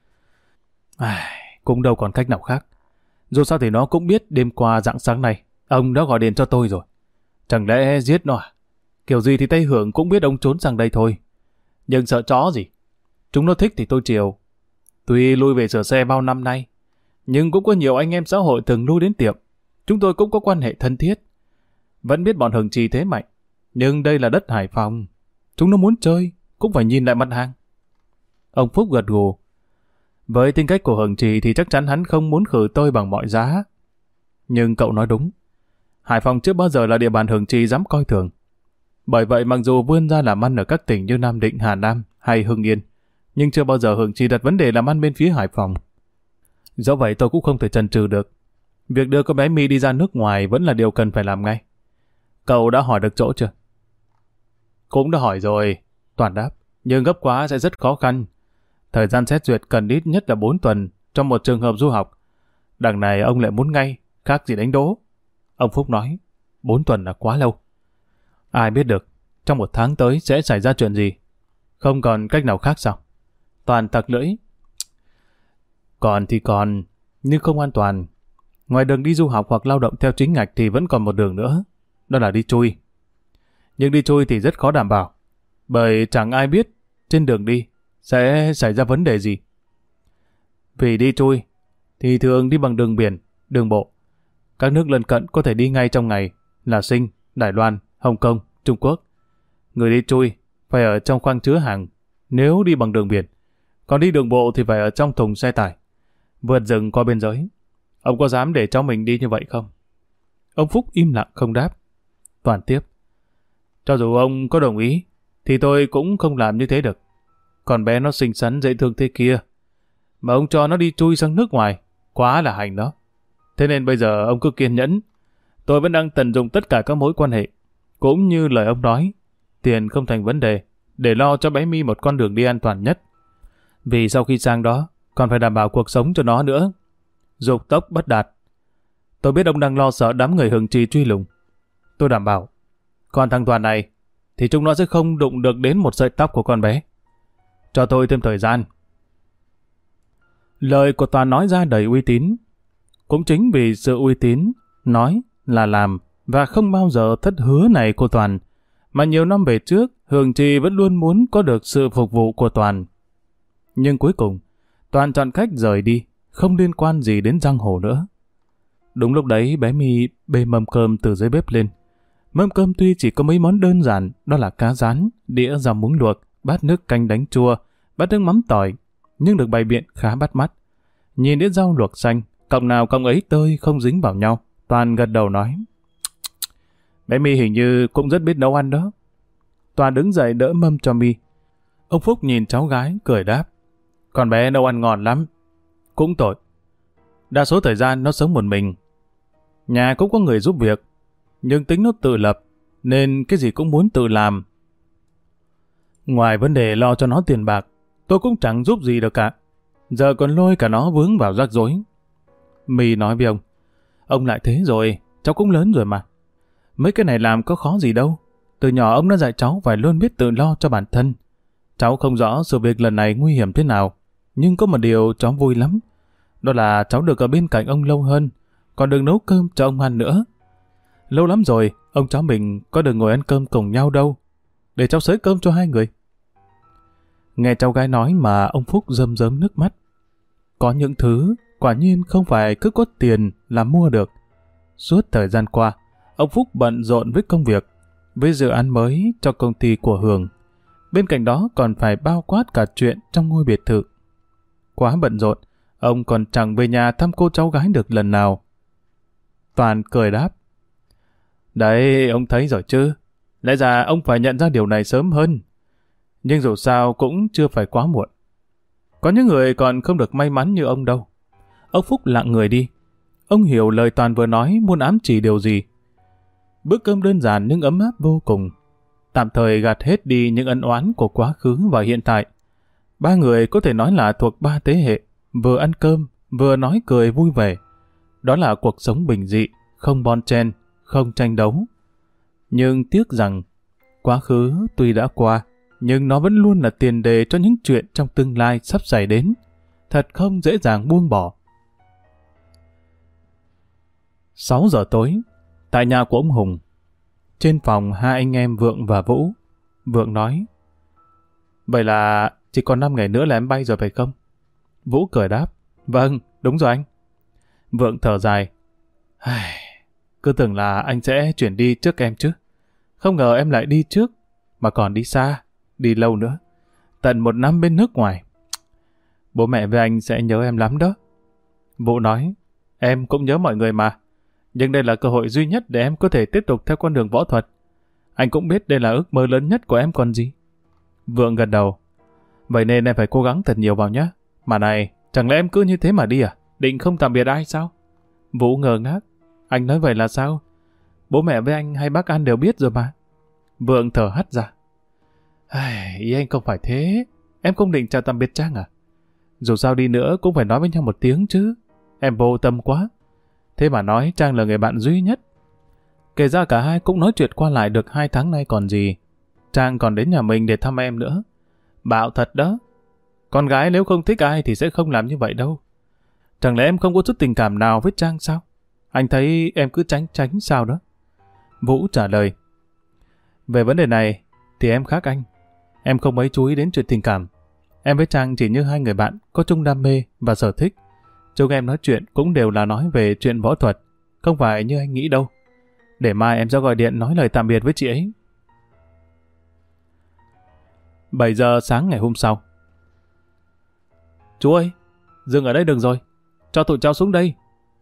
Cũng đâu còn cách nào khác. Dù sao thì nó cũng biết đêm qua rạng sáng nay, ông đã gọi điện cho tôi rồi. Chẳng lẽ giết nó à? Kiểu gì thì Tây Hưởng cũng biết ông trốn sang đây thôi. Nhưng sợ chó gì. Chúng nó thích thì tôi chiều. Tuy lui về sửa xe bao năm nay, nhưng cũng có nhiều anh em xã hội từng lui đến tiệm. Chúng tôi cũng có quan hệ thân thiết. Vẫn biết bọn Hừng Trì thế mạnh. Nhưng đây là đất Hải Phòng. Chúng nó muốn chơi, cũng phải nhìn lại mặt hàng. Ông Phúc gật gù. Với tính cách của Hừng Trì thì chắc chắn hắn không muốn khử tôi bằng mọi giá. Nhưng cậu nói đúng. Hải Phòng chưa bao giờ là địa bàn Hừng Trì dám coi thường. Bởi vậy mặc dù vươn ra làm ăn ở các tỉnh như Nam Định, Hà Nam hay Hưng Yên, nhưng chưa bao giờ Hừng Trì đặt vấn đề làm ăn bên phía Hải Phòng. Do vậy tôi cũng không thể chần chừ được. Việc đưa con bé My đi ra nước ngoài vẫn là điều cần phải làm ngay. Cậu đã hỏi được chỗ chưa? Cũng đã hỏi rồi, Toàn đáp. Nhưng gấp quá sẽ rất khó khăn. Thời gian xét duyệt cần ít nhất là 4 tuần trong một trường hợp du học. Đằng này ông lại muốn ngay, khác gì đánh đố. Ông Phúc nói, 4 tuần là quá lâu. Ai biết được, trong 1 tháng tới sẽ xảy ra chuyện gì. Không còn cách nào khác sao? Toàn tặc lưỡi. Còn thì còn, nhưng không an toàn. Ngoài đường đi du học hoặc lao động theo chính ngạch thì vẫn còn một đường nữa. Đó là đi chui. Nhưng đi chui thì rất khó đảm bảo. Bởi chẳng ai biết trên đường đi sẽ xảy ra vấn đề gì. Vì đi chui thì thường đi bằng đường biển, đường bộ. Các nước lân cận có thể đi ngay trong ngày là Sing, Đài Loan, Hồng Kông, Trung Quốc. Người đi chui phải ở trong khoang chứa hàng nếu đi bằng đường biển. Còn đi đường bộ thì phải ở trong thùng xe tải. Vượt rừng qua biên giới. Ông có dám để cháu mình đi như vậy không? Ông Phúc im lặng không đáp. Toàn tiếp. Cho dù ông có đồng ý, thì tôi cũng không làm như thế được. Con bé nó xinh xắn dễ thương thế kia, mà ông cho nó đi chui sang nước ngoài, quá là hành đó. Thế nên bây giờ ông cứ kiên nhẫn. Tôi vẫn đang tận dụng tất cả các mối quan hệ. Cũng như lời ông nói, tiền không thành vấn đề, để lo cho bé My một con đường đi an toàn nhất. Vì sau khi sang đó, còn phải đảm bảo cuộc sống cho nó nữa. Dục tốc bất đạt. Tôi biết ông đang lo sợ đám người Hường Trì truy lùng. Tôi đảm bảo. Còn thằng Toàn này, thì chúng nó sẽ không đụng được đến một sợi tóc của con bé. Cho tôi thêm thời gian. Lời của Toàn nói ra đầy uy tín. Cũng chính vì sự uy tín, nói là làm và không bao giờ thất hứa này của Toàn, mà nhiều năm về trước, Hường Trì vẫn luôn muốn có được sự phục vụ của Toàn. Nhưng cuối cùng, Toàn chọn cách rời đi, không liên quan gì đến giang hồ nữa. Đúng lúc đấy, bé My bê mâm cơm từ dưới bếp lên. Mâm cơm tuy chỉ có mấy món đơn giản, đó là cá rán, đĩa rau muống luộc, bát nước canh đánh chua, bát nước mắm tỏi, nhưng được bày biện khá bắt mắt. Nhìn đĩa rau luộc xanh, cọng nào cọng ấy tơi không dính vào nhau, Toàn gật đầu nói. Bé My hình như cũng rất biết nấu ăn đó. Toàn đứng dậy đỡ mâm cho My. Ông Phúc nhìn cháu gái, cười đáp. Con bé nấu ăn ngon lắm. Cũng tội. Đa số thời gian nó sống một mình. Nhà cũng có người giúp việc, nhưng tính nó tự lập, nên cái gì cũng muốn tự làm. Ngoài vấn đề lo cho nó tiền bạc, tôi cũng chẳng giúp gì được cả. Giờ còn lôi cả nó vướng vào rắc rối. My nói với ông lại thế rồi, cháu cũng lớn rồi mà. Mấy cái này làm có khó gì đâu. Từ nhỏ ông đã dạy cháu phải luôn biết tự lo cho bản thân. Cháu không rõ sự việc lần này nguy hiểm thế nào, nhưng có một điều cháu vui lắm. Đó là cháu được ở bên cạnh ông lâu hơn, còn được nấu cơm cho ông ăn nữa. Lâu lắm rồi, ông cháu mình có được ngồi ăn cơm cùng nhau đâu. Để cháu xới cơm cho hai người. Nghe cháu gái nói mà ông Phúc rơm rớm nước mắt. Có những thứ quả nhiên không phải cứ có tiền là mua được. Suốt thời gian qua, ông Phúc bận rộn với công việc, với dự án mới cho công ty của Hường. Bên cạnh đó còn phải bao quát cả chuyện trong ngôi biệt thự. Quá bận rộn, ông còn chẳng về nhà thăm cô cháu gái được lần nào. Toàn cười đáp. Đấy, ông thấy rồi chứ. Lẽ ra ông phải nhận ra điều này sớm hơn. Nhưng dù sao cũng chưa phải quá muộn. Có những người còn không được may mắn như ông đâu. Ông Phúc lặng người đi. Ông hiểu lời Toàn vừa nói muốn ám chỉ điều gì. Bữa cơm đơn giản nhưng ấm áp vô cùng. Tạm thời gạt hết đi những ân oán của quá khứ và hiện tại. Ba người có thể nói là thuộc ba thế hệ, vừa ăn cơm, vừa nói cười vui vẻ. Đó là cuộc sống bình dị, không bon chen, không tranh đấu. Nhưng tiếc rằng, quá khứ tuy đã qua, nhưng nó vẫn luôn là tiền đề cho những chuyện trong tương lai sắp xảy đến. Thật không dễ dàng buông bỏ. 6 giờ tối, tại nhà của ông Hùng. Trên phòng hai anh em Vượng và Vũ. Vượng nói, vậy là chỉ còn 5 ngày nữa là em bay rồi phải không? Vũ cười đáp, vâng, đúng rồi anh. Vượng thở dài, cứ tưởng là anh sẽ chuyển đi trước em chứ. Không ngờ em lại đi trước, mà còn đi xa, đi lâu nữa. Tận 1 năm bên nước ngoài. Bố mẹ với anh sẽ nhớ em lắm đó. Vũ nói, em cũng nhớ mọi người mà. Nhưng đây là cơ hội duy nhất để em có thể tiếp tục theo con đường võ thuật. Anh cũng biết đây là ước mơ lớn nhất của em còn gì. Vượng gật đầu. Vậy nên em phải cố gắng thật nhiều vào nhé. Mà này, chẳng lẽ em cứ như thế mà đi à? Định không tạm biệt ai sao? Vũ ngờ ngác. Anh nói vậy là sao? Bố mẹ với anh hay bác An đều biết rồi mà. Vượng thở hắt ra. Ý anh không phải thế. Em không định chào tạm biệt Trang à? Dù sao đi nữa cũng phải nói với nhau một tiếng chứ. Em vô tâm quá. Thế mà nói Trang là người bạn duy nhất. Kể ra cả hai cũng nói chuyện qua lại được 2 tháng nay còn gì. Trang còn đến nhà mình để thăm em nữa. Bạo thật đó. Con gái nếu không thích ai thì sẽ không làm như vậy đâu. Chẳng lẽ em không có chút tình cảm nào với Trang sao? Anh thấy em cứ tránh tránh sao đó. Vũ trả lời. Về vấn đề này thì em khác anh. Em không mấy chú ý đến chuyện tình cảm. Em với Trang chỉ như hai người bạn có chung đam mê và sở thích. Chúng em nói chuyện cũng đều là nói về chuyện võ thuật. Không phải như anh nghĩ đâu. Để mai em sẽ gọi điện nói lời tạm biệt với chị ấy. 7 giờ sáng ngày hôm sau. Chú ơi, dừng ở đây được rồi. Cho tụi cháu xuống đây.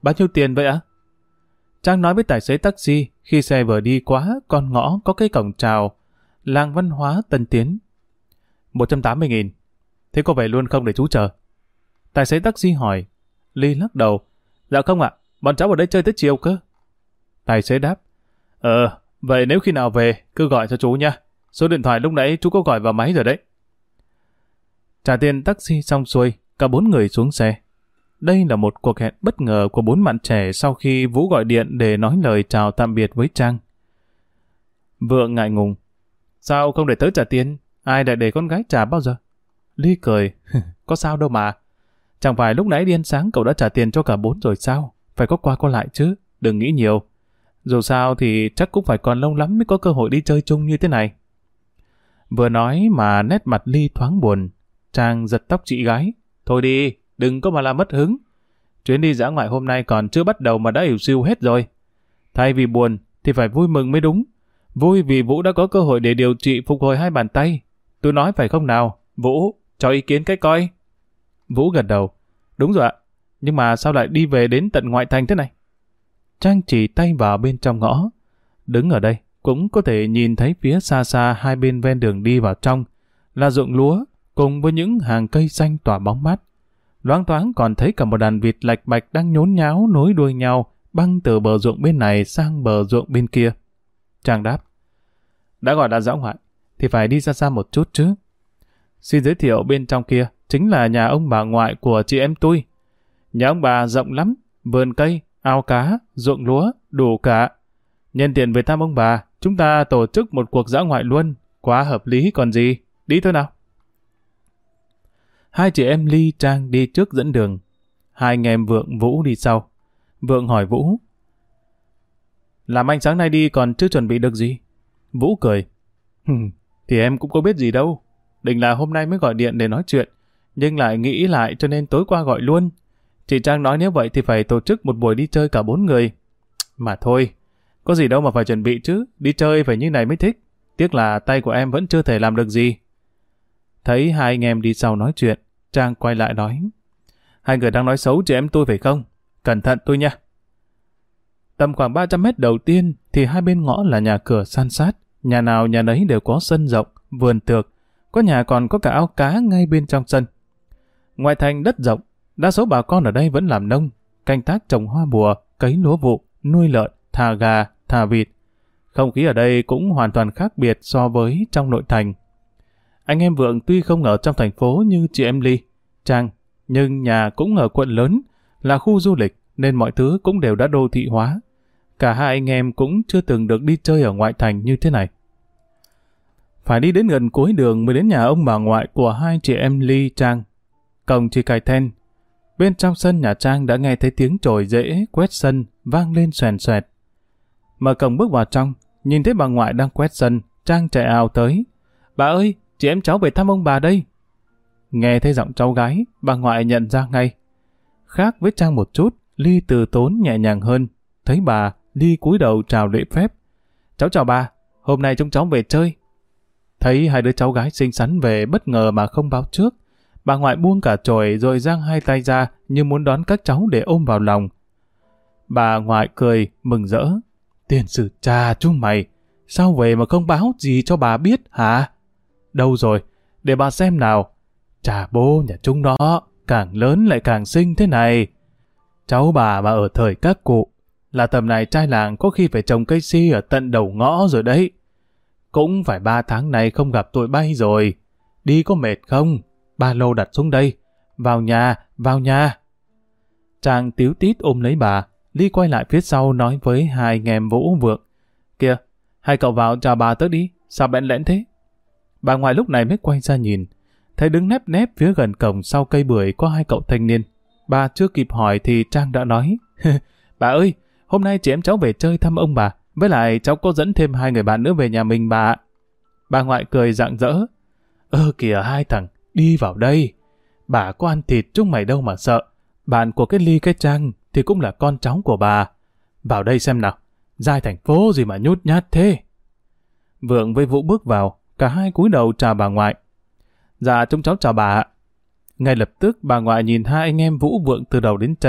bao nhiêu tiền vậy ạ? Trang nói với tài xế taxi khi xe vừa đi qua con ngõ có cái cổng chào làng văn hóa Tân Tiến. 180.000. Thế có về luôn không để chú chờ? Tài xế taxi hỏi. Ly lắc đầu. Dạ không ạ, bọn cháu ở đây chơi tới chiều cơ. Tài xế đáp. Vậy nếu khi nào về, cứ gọi cho chú nha. Số điện thoại lúc nãy chú có gọi vào máy rồi đấy. Trả tiền taxi xong xuôi, cả 4 người xuống xe. Đây là một cuộc hẹn bất ngờ của 4 bạn trẻ sau khi Vũ gọi điện để nói lời chào tạm biệt với Trang. Vượng ngại ngùng. Sao không để tớ trả tiền? Ai lại để con gái trả bao giờ? Ly cười. Có sao đâu mà. Chẳng phải lúc nãy đi ăn sáng cậu đã trả tiền cho cả 4 rồi sao? Phải có qua có lại chứ. Đừng nghĩ nhiều. Dù sao thì chắc cũng phải còn lâu lắm mới có cơ hội đi chơi chung như thế này. Vừa nói mà nét mặt Ly thoáng buồn. Trang giật tóc chị gái. Thôi đi, đừng có mà làm mất hứng. Chuyến đi dã ngoại hôm nay còn chưa bắt đầu mà đã ỉu xìu hết rồi. Thay vì buồn thì phải vui mừng mới đúng. Vui vì Vũ đã có cơ hội để điều trị phục hồi 2 bàn tay. Tôi nói phải không nào? Vũ, cho ý kiến cái coi. Vũ gật đầu. Đúng rồi ạ. Nhưng mà sao lại đi về đến tận ngoại thành thế này? Trang chỉ tay vào bên trong ngõ. Đứng ở đây cũng có thể nhìn thấy phía xa xa hai bên ven đường đi vào trong là ruộng lúa cùng với những hàng cây xanh tỏa bóng mát. Loáng thoáng còn thấy cả một đàn vịt lạch bạch đang nhốn nháo nối đuôi nhau băng từ bờ ruộng bên này sang bờ ruộng bên kia. Trang đáp. Đã gọi là dã ngoại thì phải đi xa xa một chút chứ. Xin giới thiệu bên trong kia chính là nhà ông bà ngoại của chị em tôi. Nhà ông bà rộng lắm, vườn cây, ao cá, ruộng lúa, đủ cả. Nhân tiện về thăm ông bà, chúng ta tổ chức một cuộc dã ngoại luôn, quá hợp lý còn gì. Đi thôi nào. Hai chị em Ly Trang đi trước dẫn đường. Hai anh em Vượng Vũ đi sau. Vượng hỏi Vũ. Làm anh sáng nay đi còn chưa chuẩn bị được gì? Vũ cười. Thì em cũng có biết gì đâu. Định là hôm nay mới gọi điện để nói chuyện, nhưng lại nghĩ lại cho nên tối qua gọi luôn. Chị Trang nói nếu vậy thì phải tổ chức một buổi đi chơi cả 4 người. Mà thôi, có gì đâu mà phải chuẩn bị chứ, đi chơi phải như này mới thích. Tiếc là tay của em vẫn chưa thể làm được gì. Thấy hai anh em đi sau nói chuyện, Trang quay lại nói. Hai người đang nói xấu chị em tôi phải không? Cẩn thận tôi nha. Tầm khoảng 300 mét đầu tiên thì hai bên ngõ là nhà cửa san sát. Nhà nào nhà nấy đều có sân rộng, vườn tược. Có nhà còn có cả ao cá ngay bên trong sân. Ngoại thành đất rộng, đa số bà con ở đây vẫn làm nông, canh tác trồng hoa mùa, cấy lúa vụ, nuôi lợn, thả gà, thả vịt. Không khí ở đây cũng hoàn toàn khác biệt so với trong nội thành. Anh em Vượng tuy không ở trong thành phố như chị em Ly, Trang, nhưng nhà cũng ở quận lớn, là khu du lịch nên mọi thứ cũng đều đã đô thị hóa. Cả hai anh em cũng chưa từng được đi chơi ở ngoại thành như thế này. Phải đi đến gần cuối đường mới đến nhà ông bà ngoại của hai chị em Ly Trang. Cổng chỉ cài then. Bên trong sân nhà Trang đã nghe thấy tiếng chổi rễ quét sân vang lên xoèn xoẹt. Mở cổng bước vào trong, nhìn thấy bà ngoại đang quét sân, Trang chạy ào tới. Bà ơi, chị em cháu về thăm ông bà đây. Nghe thấy giọng cháu gái, bà ngoại nhận ra ngay. Khác với Trang một chút, Ly từ tốn nhẹ nhàng hơn. Thấy bà, Ly cúi đầu chào lễ phép. Cháu chào bà, hôm nay chúng cháu về chơi. Thấy hai đứa cháu gái xinh xắn về bất ngờ mà không báo trước, bà ngoại buông cả chổi rồi giang hai tay ra như muốn đón các cháu để ôm vào lòng. Bà ngoại cười, mừng rỡ. Tiền sử cha chúng mày, sao về mà không báo gì cho bà biết hả? Đâu rồi, để bà xem nào. Chà bố nhà chúng nó, càng lớn lại càng xinh thế này. Cháu bà mà ở thời các cụ, là tầm này trai làng có khi phải trồng cây si ở tận đầu ngõ rồi đấy. Cũng phải 3 tháng nay không gặp tụi bay rồi. Đi có mệt không? Ba lô đặt xuống đây. Vào nhà, vào nhà. Trang tíu tít ôm lấy bà. Ly quay lại phía sau nói với hai anh em Vũ Vượng. Kìa, hai cậu vào chào bà tớ đi. Sao bẽn lẽn thế? Bà ngoại lúc này mới quay ra nhìn. Thấy đứng nép nép phía gần cổng sau cây bưởi có hai cậu thanh niên. Bà chưa kịp hỏi thì Trang đã nói. Bà ơi, hôm nay chị em cháu về chơi thăm ông bà. Với lại cháu có dẫn thêm 2 người bạn nữa về nhà mình bà ạ. Bà ngoại cười rạng rỡ. Kìa hai thằng, đi vào đây. Bà có ăn thịt chúng mày đâu mà sợ. Bạn của cái Ly cái Trang thì cũng là con cháu của bà. Vào đây xem nào. Giai thành phố gì mà nhút nhát thế. Vượng với Vũ bước vào. Cả hai cúi đầu chào bà ngoại. Dạ chúng cháu chào bà ạ. Ngay lập tức bà ngoại nhìn hai anh em Vũ Vượng từ đầu đến chân.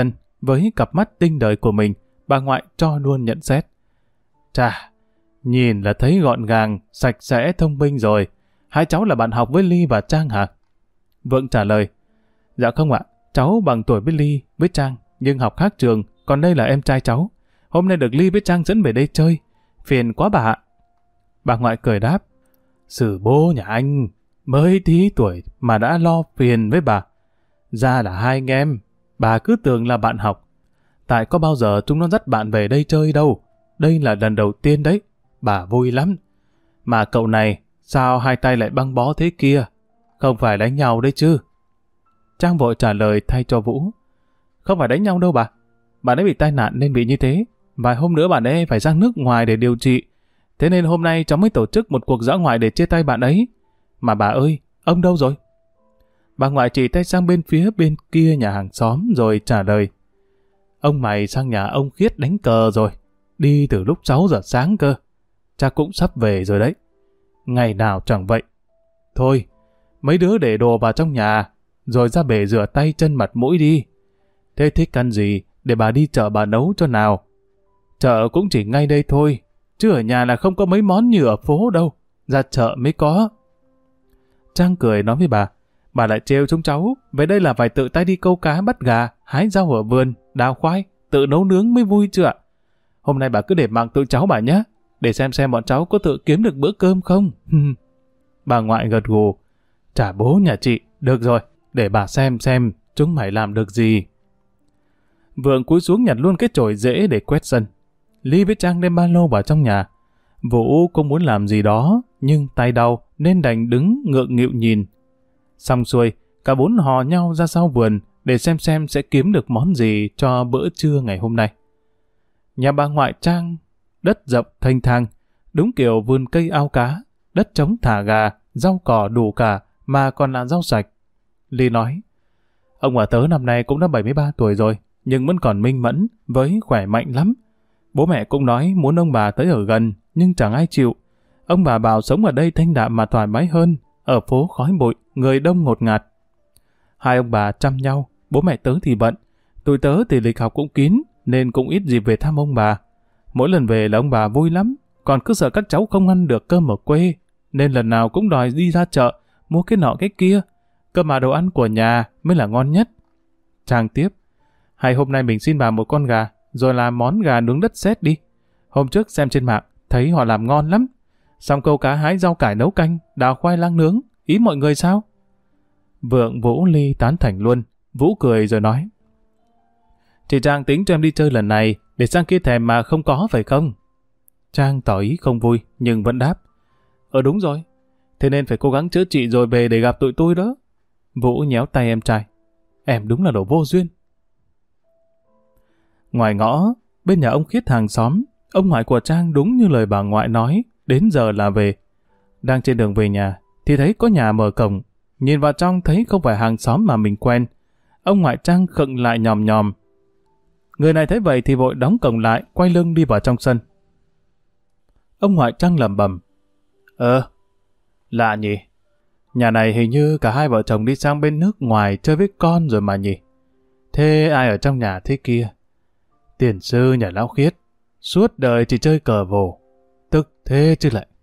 với cặp mắt tinh đời của mình, bà ngoại cho luôn nhận xét. Chà, nhìn là thấy gọn gàng, sạch sẽ, thông minh rồi. Hai cháu là bạn học với Ly và Trang hả? Vượng trả lời. Dạ không ạ, cháu bằng tuổi với Ly, với Trang, nhưng học khác trường, còn đây là em trai cháu. Hôm nay được Ly với Trang dẫn về đây chơi. Phiền quá bà ạ. Bà ngoại cười đáp. Sử bố nhà anh, mới tí tuổi mà đã lo phiền với bà. Ra là hai anh em, bà cứ tưởng là bạn học. Tại có bao giờ chúng nó dắt bạn về đây chơi đâu. Đây là lần đầu tiên đấy, bà vui lắm. Mà cậu này, sao hai tay lại băng bó thế kia? Không phải đánh nhau đấy chứ? Trang vội trả lời thay cho Vũ. Không phải đánh nhau đâu bà. Bạn ấy bị tai nạn nên bị như thế. Vài hôm nữa bạn ấy phải sang nước ngoài để điều trị. Thế nên hôm nay cháu mới tổ chức một cuộc dã ngoại để chia tay bạn ấy. Mà bà ơi, ông đâu rồi? Bà ngoại chỉ tay sang bên phía bên kia nhà hàng xóm rồi trả lời. Ông mày sang nhà ông Khiết đánh cờ rồi. Đi từ lúc 6 giờ sáng cơ. Chắc cũng sắp về rồi đấy. Ngày nào chẳng vậy. Thôi, mấy đứa để đồ vào trong nhà, rồi ra bể rửa tay chân mặt mũi đi. Thế thích ăn gì, để bà đi chợ bà nấu cho nào. Chợ cũng chỉ ngay đây thôi, chứ ở nhà là không có mấy món như ở phố đâu. Ra chợ mới có. Trang cười nói với bà lại trêu chúng cháu, về đây là phải tự tay đi câu cá bắt gà, hái rau ở vườn, đào khoai, tự nấu nướng mới vui chứ ạ. Hôm nay bà cứ để mặc tụi cháu bà nhé, để xem bọn cháu có tự kiếm được bữa cơm không. Bà ngoại gật gù. Chả bố nhà chị, được rồi, để bà xem chúng mày làm được gì. Vượng cúi xuống nhặt luôn cái chổi rễ để quét sân. Ly với Trang đem ba lô vào trong nhà. Vũ cũng muốn làm gì đó, nhưng tay đau nên đành đứng ngượng nghịu nhìn. Xong xuôi, cả bốn hò nhau ra sau vườn để xem sẽ kiếm được món gì cho bữa trưa ngày hôm nay. Nhà bà ngoại Trang, đất rộng thênh thang, đúng kiểu vườn cây ao cá, đất trống thả gà, rau cỏ đủ cả mà còn là rau sạch. Ly nói, ông bà tớ năm nay cũng đã 73 tuổi rồi, nhưng vẫn còn minh mẫn, với khỏe mạnh lắm. Bố mẹ cũng nói muốn ông bà tới ở gần, nhưng chẳng ai chịu. Ông bà bảo sống ở đây thanh đạm mà thoải mái hơn, ở phố khói bụi, người đông ngột ngạt. Hai ông bà chăm nhau, bố mẹ tớ thì bận, tụi tớ thì lịch học cũng kín, nên cũng ít dịp về thăm ông bà. Mỗi lần về là ông bà vui lắm, còn cứ sợ các cháu không ăn được cơm ở quê, nên lần nào cũng đòi đi ra chợ, mua cái nọ cái kia, cơ mà đồ ăn của nhà mới là ngon nhất. Trang tiếp, hay hôm nay mình xin bà một con gà, rồi làm món gà nướng đất sét đi. Hôm trước xem trên mạng, thấy họ làm ngon lắm. Xong câu cá hái rau cải nấu canh, đào khoai lang nướng, ý mọi người sao? Vượng, Vũ, Ly tán thành luôn. Vũ cười rồi nói, chị Trang tính cho em đi chơi lần này, để sang kia thèm mà không có phải không? Trang tỏ ý không vui, nhưng vẫn đáp, đúng rồi, thế nên phải cố gắng chữa trị rồi về để gặp tụi tôi đó. Vũ nhéo tay em trai, em đúng là đồ vô duyên. Ngoài ngõ, bên nhà ông Khiết hàng xóm, ông ngoại của Trang đúng như lời bà ngoại nói, đến giờ là về. Đang trên đường về nhà, thì thấy có nhà mở cổng, nhìn vào trong thấy không phải hàng xóm mà mình quen. Ông ngoại Trang khựng lại nhòm nhòm. Người này thấy vậy thì vội đóng cổng lại, quay lưng đi vào trong sân. Ông ngoại Trang lẩm bẩm, lạ nhỉ, nhà này hình như cả hai vợ chồng đi sang bên nước ngoài chơi với con rồi mà nhỉ. Thế ai ở trong nhà thế kia? Tiền sư nhà lão Khiết, suốt đời chỉ chơi cờ vồ, tức thế chứ lại.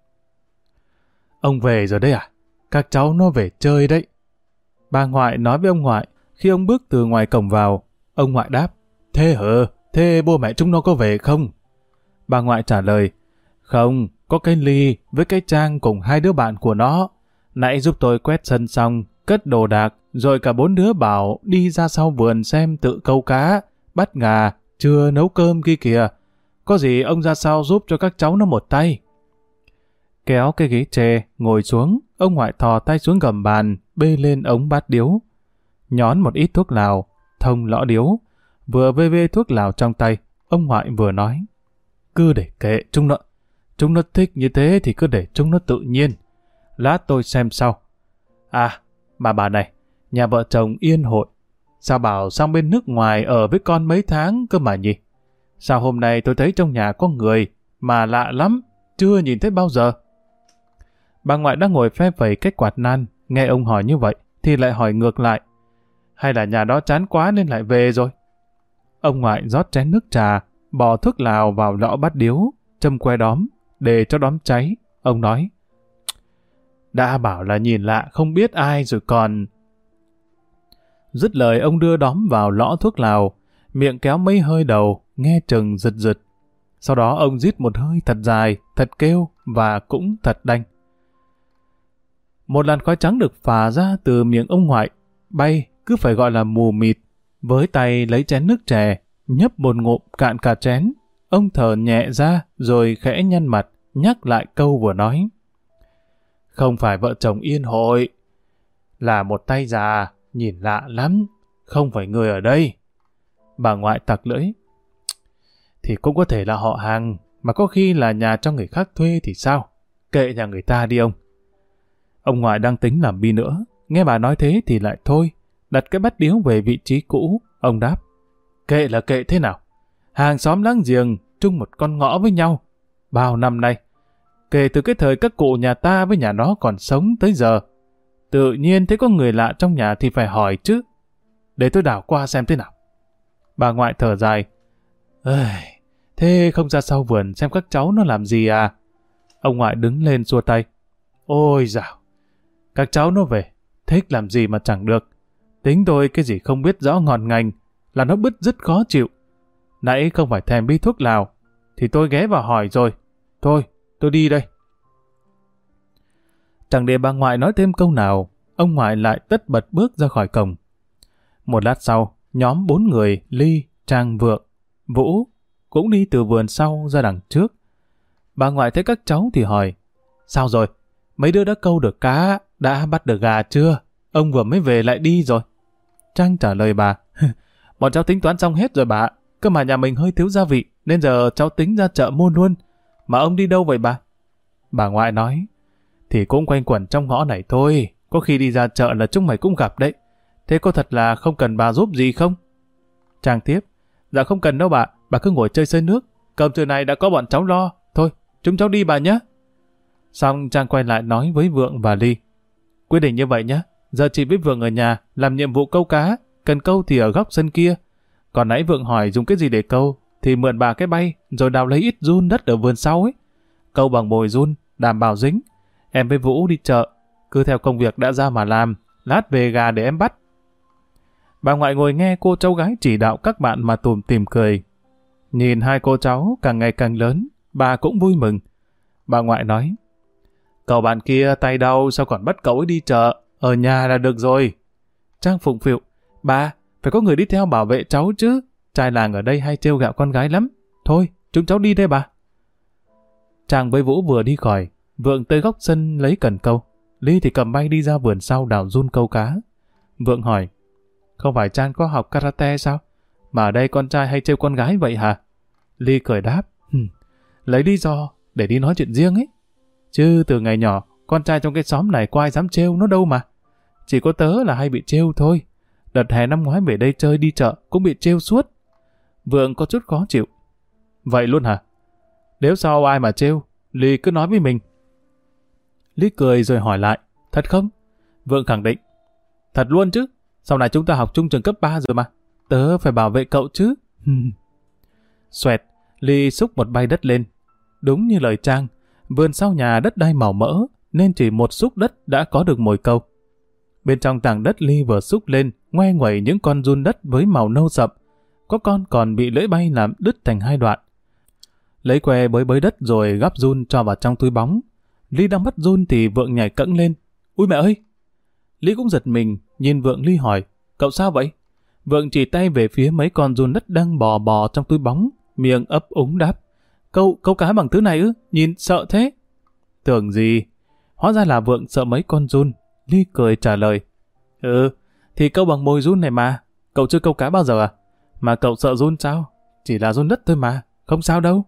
Ông về rồi đấy à? Các cháu nó về chơi đấy. Bà ngoại nói với ông ngoại, khi ông bước từ ngoài cổng vào. Ông ngoại đáp, thế bố mẹ chúng nó có về không? Bà ngoại trả lời, không, có cái Ly với cái Trang cùng hai đứa bạn của nó. Nãy giúp tôi quét sân xong, cất đồ đạc, rồi cả bốn đứa bảo đi ra sau vườn xem tự câu cá, bắt gà, chưa nấu cơm kia kìa. Có gì ông ra sau giúp cho các cháu nó một tay. Kéo cái ghế tre, ngồi xuống, ông ngoại thò tay xuống gầm bàn, bê lên ống bát điếu. Nhón một ít thuốc lào, thông lõ điếu, vừa vê thuốc lào trong tay, ông ngoại vừa nói. Cứ để kệ chúng nó thích như thế thì cứ để chúng nó tự nhiên. Lát tôi xem sau. À, mà bà này, nhà vợ chồng yên hội. Sao bảo sang bên nước ngoài ở với con mấy tháng cơ mà nhỉ? Sao hôm nay tôi thấy trong nhà có người, mà lạ lắm, chưa nhìn thấy bao giờ. Bà ngoại đang ngồi phe phẩy cái quạt nan, nghe ông hỏi như vậy, thì lại hỏi ngược lại. Hay là nhà đó chán quá nên lại về rồi? Ông ngoại rót chén nước trà, bỏ thuốc lào vào lọ bát điếu, châm que đóm, để cho đóm cháy. Ông nói, đã bảo là nhìn lạ không biết ai rồi còn... Dứt lời ông đưa đóm vào lõ thuốc lào, miệng kéo mấy hơi đầu, nghe chừng giật giật. Sau đó ông rít một hơi thật dài, thật kêu và cũng thật đanh. Một làn khói trắng được phả ra từ miệng ông ngoại, bay cứ phải gọi là mù mịt. Với tay lấy chén nước chè, nhấp một ngụm cạn cả chén. Ông thở nhẹ ra rồi khẽ nhăn mặt, nhắc lại câu vừa nói. Không phải vợ chồng Yên Hội, là một tay già, nhìn lạ lắm, không phải người ở đây. Bà ngoại tặc lưỡi. Thì cũng có thể là họ hàng, mà có khi là nhà cho người khác thuê thì sao? Kệ nhà người ta đi ông. Ông ngoại đang tính làm bi nữa, nghe bà nói thế thì lại thôi, đặt cái bát điếu về vị trí cũ. Ông đáp, kệ là kệ thế nào? Hàng xóm láng giềng, chung một con ngõ với nhau. Bao năm nay, kể từ cái thời các cụ nhà ta với nhà nó còn sống tới giờ, tự nhiên thấy có người lạ trong nhà thì phải hỏi chứ. Để tôi đảo qua xem thế nào. Bà ngoại thở dài. Thế không ra sau vườn xem các cháu nó làm gì à? Ông ngoại đứng lên xua tay. Ôi dào, các cháu nó về, thích làm gì mà chẳng được. Tính tôi cái gì không biết rõ ngọn ngành, là nó bứt rứt khó chịu. Nãy không phải thèm bi thuốc lào, thì tôi ghé vào hỏi rồi. Thôi, tôi đi đây. Chẳng để bà ngoại nói thêm câu nào, ông ngoại lại tất bật bước ra khỏi cổng. Một lát sau, nhóm 4 người, Ly, Trang, Vượng, Vũ, cũng đi từ vườn sau ra đằng trước. Bà ngoại thấy các cháu thì hỏi, sao rồi? Mấy đứa đã câu được cá, đã bắt được gà chưa? Ông vừa mới về lại đi rồi. Trang trả lời bà, bọn cháu tính toán xong hết rồi bà, cơ mà nhà mình hơi thiếu gia vị, nên giờ cháu tính ra chợ mua luôn. Mà ông đi đâu vậy bà? Bà ngoại nói, thì cũng quanh quẩn trong ngõ này thôi, có khi đi ra chợ là chúng mày cũng gặp đấy. Thế có thật là không cần bà giúp gì không? Trang tiếp, dạ không cần đâu bà cứ ngồi chơi xơi nước, cơm trưa này đã có bọn cháu lo, thôi, chúng cháu đi bà nhé. Xong Trang quay lại nói với Vượng và Ly, quyết định như vậy nhé, giờ chị với Vượng ở nhà làm nhiệm vụ câu cá, cần câu thì ở góc sân kia. Còn nãy Vượng hỏi dùng cái gì để câu, thì mượn bà cái bay, rồi đào lấy ít giun đất ở vườn sau ấy. Câu bằng bồi giun, đảm bảo dính. Em với Vũ đi chợ, cứ theo công việc đã ra mà làm, lát về gà để em bắt. Bà ngoại ngồi nghe cô cháu gái chỉ đạo các bạn mà tủm tỉm cười. Nhìn hai cô cháu càng ngày càng lớn, bà cũng vui mừng. Bà ngoại nói, cậu bạn kia tay đau sao còn bắt cậu ấy đi chợ, ở nhà là được rồi. Trang phụng phịu, bà, phải có người đi theo bảo vệ cháu chứ, trai làng ở đây hay trêu ghẹo con gái lắm. Thôi, chúng cháu đi đây bà. Trang với Vũ vừa đi khỏi, Vượng tới góc sân lấy cần câu. Ly thì cầm bay đi ra vườn sau đào giun câu cá. Vượng hỏi, không phải Trang có học karate sao? Mà ở đây con trai hay trêu con gái vậy hả? Ly cười đáp, lấy lý do để đi nói chuyện riêng ấy. Chứ từ ngày nhỏ, con trai trong cái xóm này có ai dám trêu nó đâu mà. Chỉ có tớ là hay bị trêu thôi. Đợt hè năm ngoái về đây chơi đi chợ cũng bị trêu suốt. Vượng có chút khó chịu. Vậy luôn hả? Nếu sau ai mà trêu, Ly cứ nói với mình. Ly cười rồi hỏi lại, thật không? Vượng khẳng định, thật luôn chứ. Sau này chúng ta học chung trường cấp 3 rồi mà. Tớ phải bảo vệ cậu chứ. Xoẹt, Ly xúc một bay đất lên. Đúng như lời Trang, vườn sau nhà đất đai màu mỡ, nên chỉ một xúc đất đã có được mồi câu. Bên trong tảng đất Ly vừa xúc lên, ngoe nguẩy những con giun đất với màu nâu sậm. Có con còn bị lưỡi bay làm đứt thành hai đoạn. Lấy que bới đất rồi gắp giun cho vào trong túi bóng. Ly đang bắt giun thì Vượng nhảy cẫng lên. Ui mẹ ơi! Ly cũng giật mình, nhìn Vượng. Ly hỏi, cậu sao vậy? Vượng chỉ tay về phía mấy con giun đất đang bò bò trong túi bóng, miệng ấp úng đáp. Câu cá bằng thứ này ư? Nhìn sợ thế. Tưởng gì? Hóa ra là Vượng sợ mấy con giun. Ly cười trả lời. Thì câu bằng mồi giun này mà. Cậu chưa câu cá bao giờ à? Mà cậu sợ giun sao? Chỉ là giun đất thôi mà. Không sao đâu.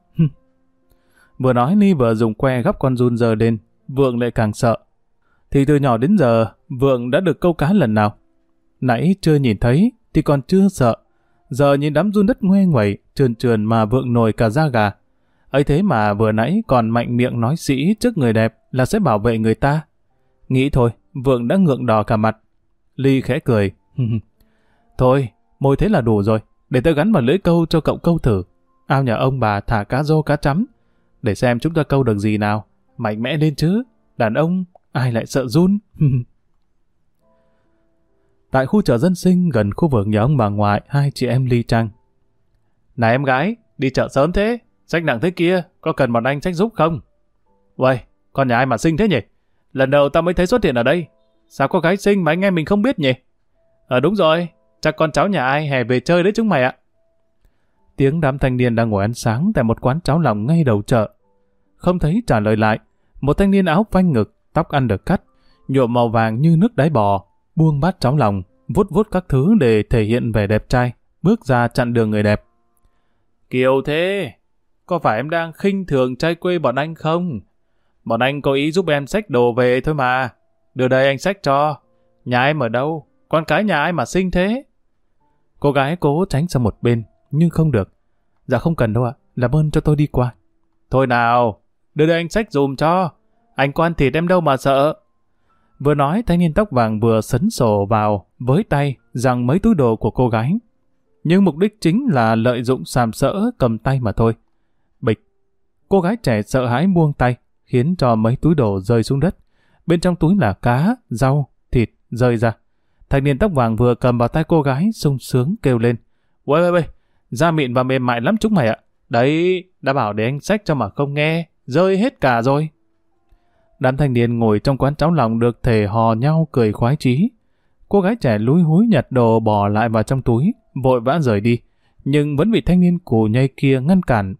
Vừa nói Ly vừa dùng que gắp con giun giơ lên. Vượng lại càng sợ. Thì từ nhỏ đến giờ, Vượng đã được câu cá lần nào? Nãy chưa nhìn thấy thì còn chưa sợ. Giờ nhìn đám giun đất ngoe nguẩy, trườn mà Vượng nổi cả da gà. Ấy thế mà vừa nãy còn mạnh miệng nói sĩ trước người đẹp là sẽ bảo vệ người ta. Nghĩ thôi, Vượng đã ngượng đỏ cả mặt. Ly khẽ cười. Thôi, mồi thế là đủ rồi. để tôi gắn vào lưỡi câu cho cậu câu thử. Ao nhà ông bà thả cá rô cá chấm, để xem chúng ta câu được gì nào. Mạnh mẽ lên chứ, đàn ông ai lại sợ run. Tại khu chợ dân sinh gần khu vực nhà ông bà ngoại, hai chị em Ly Trang. Này em gái, đi chợ sớm thế, xách nặng thế kia, có cần bọn anh xách giúp không? Uầy, con nhà ai mà xinh thế nhỉ? Lần đầu tao mới thấy xuất hiện ở đây. Sao có gái xinh mà anh em mình không biết nhỉ? Đúng rồi, chắc con cháu nhà ai hè về chơi đấy chúng mày ạ. Tiếng đám thanh niên đang ngồi ăn sáng tại một quán cháo lòng ngay đầu chợ. Không thấy trả lời lại, một thanh niên áo phanh ngực, tóc ăn được cắt, nhuộm màu vàng như nước đáy bò, buông bát cháo lòng, vuốt vuốt các thứ để thể hiện vẻ đẹp trai, bước ra chặn đường người đẹp. Kiều thế, có phải em đang khinh thường trai quê bọn anh không? Bọn anh có ý giúp em xách đồ về thôi mà. Đưa đây anh xách cho. Nhà em ở đâu? Con cái nhà ai mà xinh thế? Cô gái cố tránh sang một bên, nhưng không được. Dạ không cần đâu ạ, làm ơn cho tôi đi qua. Thôi nào, đưa đây anh xách dùm cho. Anh có ăn thịt em đâu mà sợ. Vừa nói, thanh niên tóc vàng vừa sấn sổ vào với tay rằng mấy túi đồ của cô gái. Nhưng mục đích chính là lợi dụng sàm sỡ cầm tay mà thôi. Bịch. Cô gái trẻ sợ hãi buông tay, khiến cho mấy túi đồ rơi xuống đất. Bên trong túi là cá, rau, thịt rơi ra. Thanh niên tóc vàng vừa cầm vào tay cô gái sung sướng kêu lên. Uầy, da mịn và mềm mại lắm chúng mày ạ. Đấy, đã bảo để anh xách cho mà không nghe, rơi hết cả rồi. Đám thanh niên ngồi trong quán cháo lòng được thể hò nhau cười khoái chí. Cô gái trẻ lúi húi nhặt đồ bỏ lại vào trong túi, vội vã rời đi, nhưng vẫn bị thanh niên cù nhây kia ngăn cản.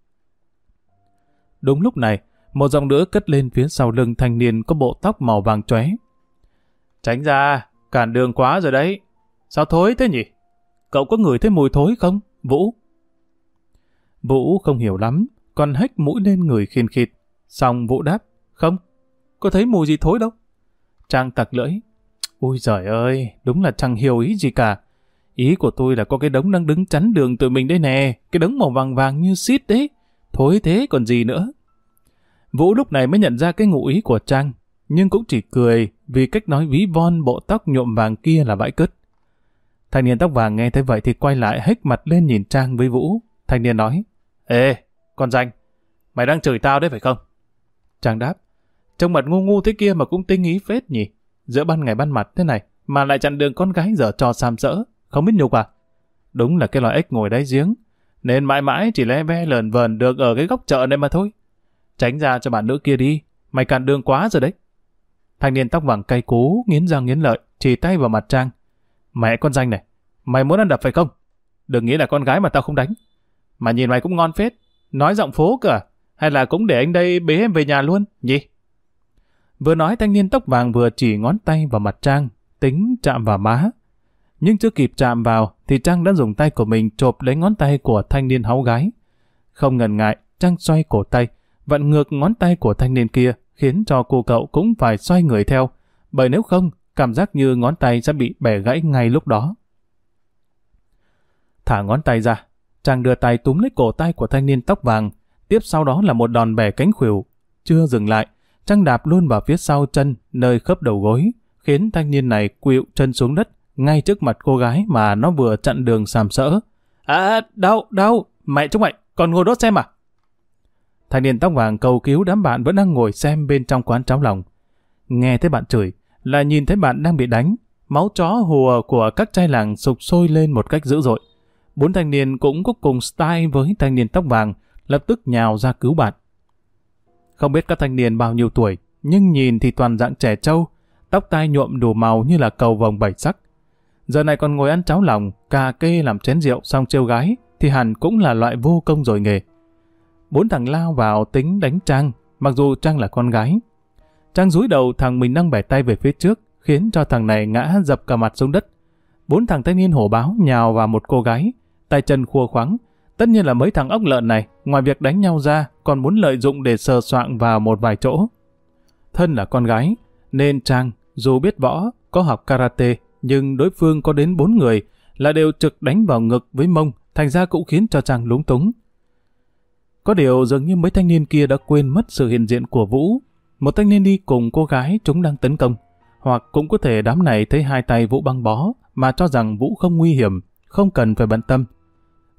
Đúng lúc này, một giọng nữa cất lên phía sau lưng thanh niên có bộ tóc màu vàng chóe. Tránh ra, cản đường quá rồi đấy. Sao thối thế nhỉ? Cậu có ngửi thấy mùi thối không, Vũ? Vũ không hiểu lắm, còn hếch mũi lên người khiên khịt. Xong Vũ đáp, không, có thấy mùi gì thối đâu. Trang tặc lưỡi. Ôi giời ơi, đúng là chẳng hiểu ý gì cả. Ý của tôi là có cái đống đang đứng chắn đường tụi mình đây nè, cái đống màu vàng vàng như xít đấy. Thối thế còn gì nữa. Vũ lúc này mới nhận ra cái ngụ ý của Trang, nhưng cũng chỉ cười vì cách nói ví von bộ tóc nhuộm vàng kia là bãi cứt. Thanh niên tóc vàng nghe thấy vậy thì quay lại hếch mặt lên nhìn Trang với Vũ. Thanh niên nói, ê, con danh, mày đang chửi tao đấy phải không? Trang đáp, trông mặt ngu ngu thế kia mà cũng tinh ý phết nhỉ. Giữa ban ngày ban mặt thế này mà lại chặn đường con gái dở trò sàm sỡ, không biết nhục à? Đúng là cái loài ếch ngồi đáy giếng, nên mãi mãi chỉ le ve lờn vờn được ở cái góc chợ này mà thôi. Tránh ra cho bạn nữ kia đi, mày cản đường quá rồi đấy. Thanh niên tóc vàng cay cú, nghiến răng nghiến lợi, chỉ tay vào mặt Trang. Mẹ con danh này, mày muốn ăn đập phải không? Đừng nghĩ là con gái mà tao không đánh. Mà nhìn mày cũng ngon phết, nói giọng phố cơ à? Hay là cũng để anh đây bế em về nhà luôn, nhỉ? Vừa nói thanh niên tóc vàng vừa chỉ ngón tay vào mặt Trang, tính chạm vào má. Nhưng chưa kịp chạm vào thì Trang đã dùng tay của mình chộp lấy ngón tay của thanh niên háu gái. Không ngần ngại, Trang xoay cổ tay, vặn ngược ngón tay của thanh niên kia, khiến cho cô cậu cũng phải xoay người theo, bởi nếu không, cảm giác như ngón tay sẽ bị bẻ gãy ngay lúc đó. Thả ngón tay ra, Trang đưa tay túm lấy cổ tay của thanh niên tóc vàng, tiếp sau đó là một đòn bẻ cánh khuỷu. Chưa dừng lại, Trang đạp luôn vào phía sau chân, nơi khớp đầu gối, khiến thanh niên này khuỵu chân xuống đất, ngay trước mặt cô gái mà nó vừa chặn đường sàm sỡ. Đau, mẹ chúng mày, còn ngồi đốt xem à? Thanh niên tóc vàng cầu cứu đám bạn vẫn đang ngồi xem bên trong quán cháo lòng. Nghe thấy bạn chửi, lại nhìn thấy bạn đang bị đánh, máu chó hùa của các trai làng sục sôi lên một cách dữ dội. 4 thanh niên cũng có cùng style với thanh niên tóc vàng, lập tức nhào ra cứu bạn. Không biết các thanh niên bao nhiêu tuổi, nhưng nhìn thì toàn dạng trẻ trâu, tóc tai nhuộm đủ màu như là cầu vồng 7 sắc. Giờ này còn ngồi ăn cháo lòng, cà kê làm chén rượu xong trêu gái, thì hẳn cũng là loại vô công rồi nghề. 4 thằng lao vào tính đánh Trang, mặc dù Trang là con gái. Trang dúi đầu thằng mình đang bẻ tay về phía trước, khiến cho thằng này ngã dập cả mặt xuống đất. 4 thằng thanh niên hổ báo nhào vào một cô gái, tay chân khua khoắng. Tất nhiên là mấy thằng ốc lợn này, ngoài việc đánh nhau ra, còn muốn lợi dụng để sờ soạng vào một vài chỗ. Thân là con gái, nên Trang, dù biết võ, có học karate, nhưng đối phương có đến 4 người, là đều trực đánh vào ngực với mông, thành ra cũng khiến cho Trang lúng túng. Có điều dường như mấy thanh niên kia đã quên mất sự hiện diện của Vũ. Một thanh niên đi cùng cô gái chúng đang tấn công, hoặc cũng có thể đám này thấy hai tay Vũ băng bó, mà cho rằng Vũ không nguy hiểm, không cần phải bận tâm.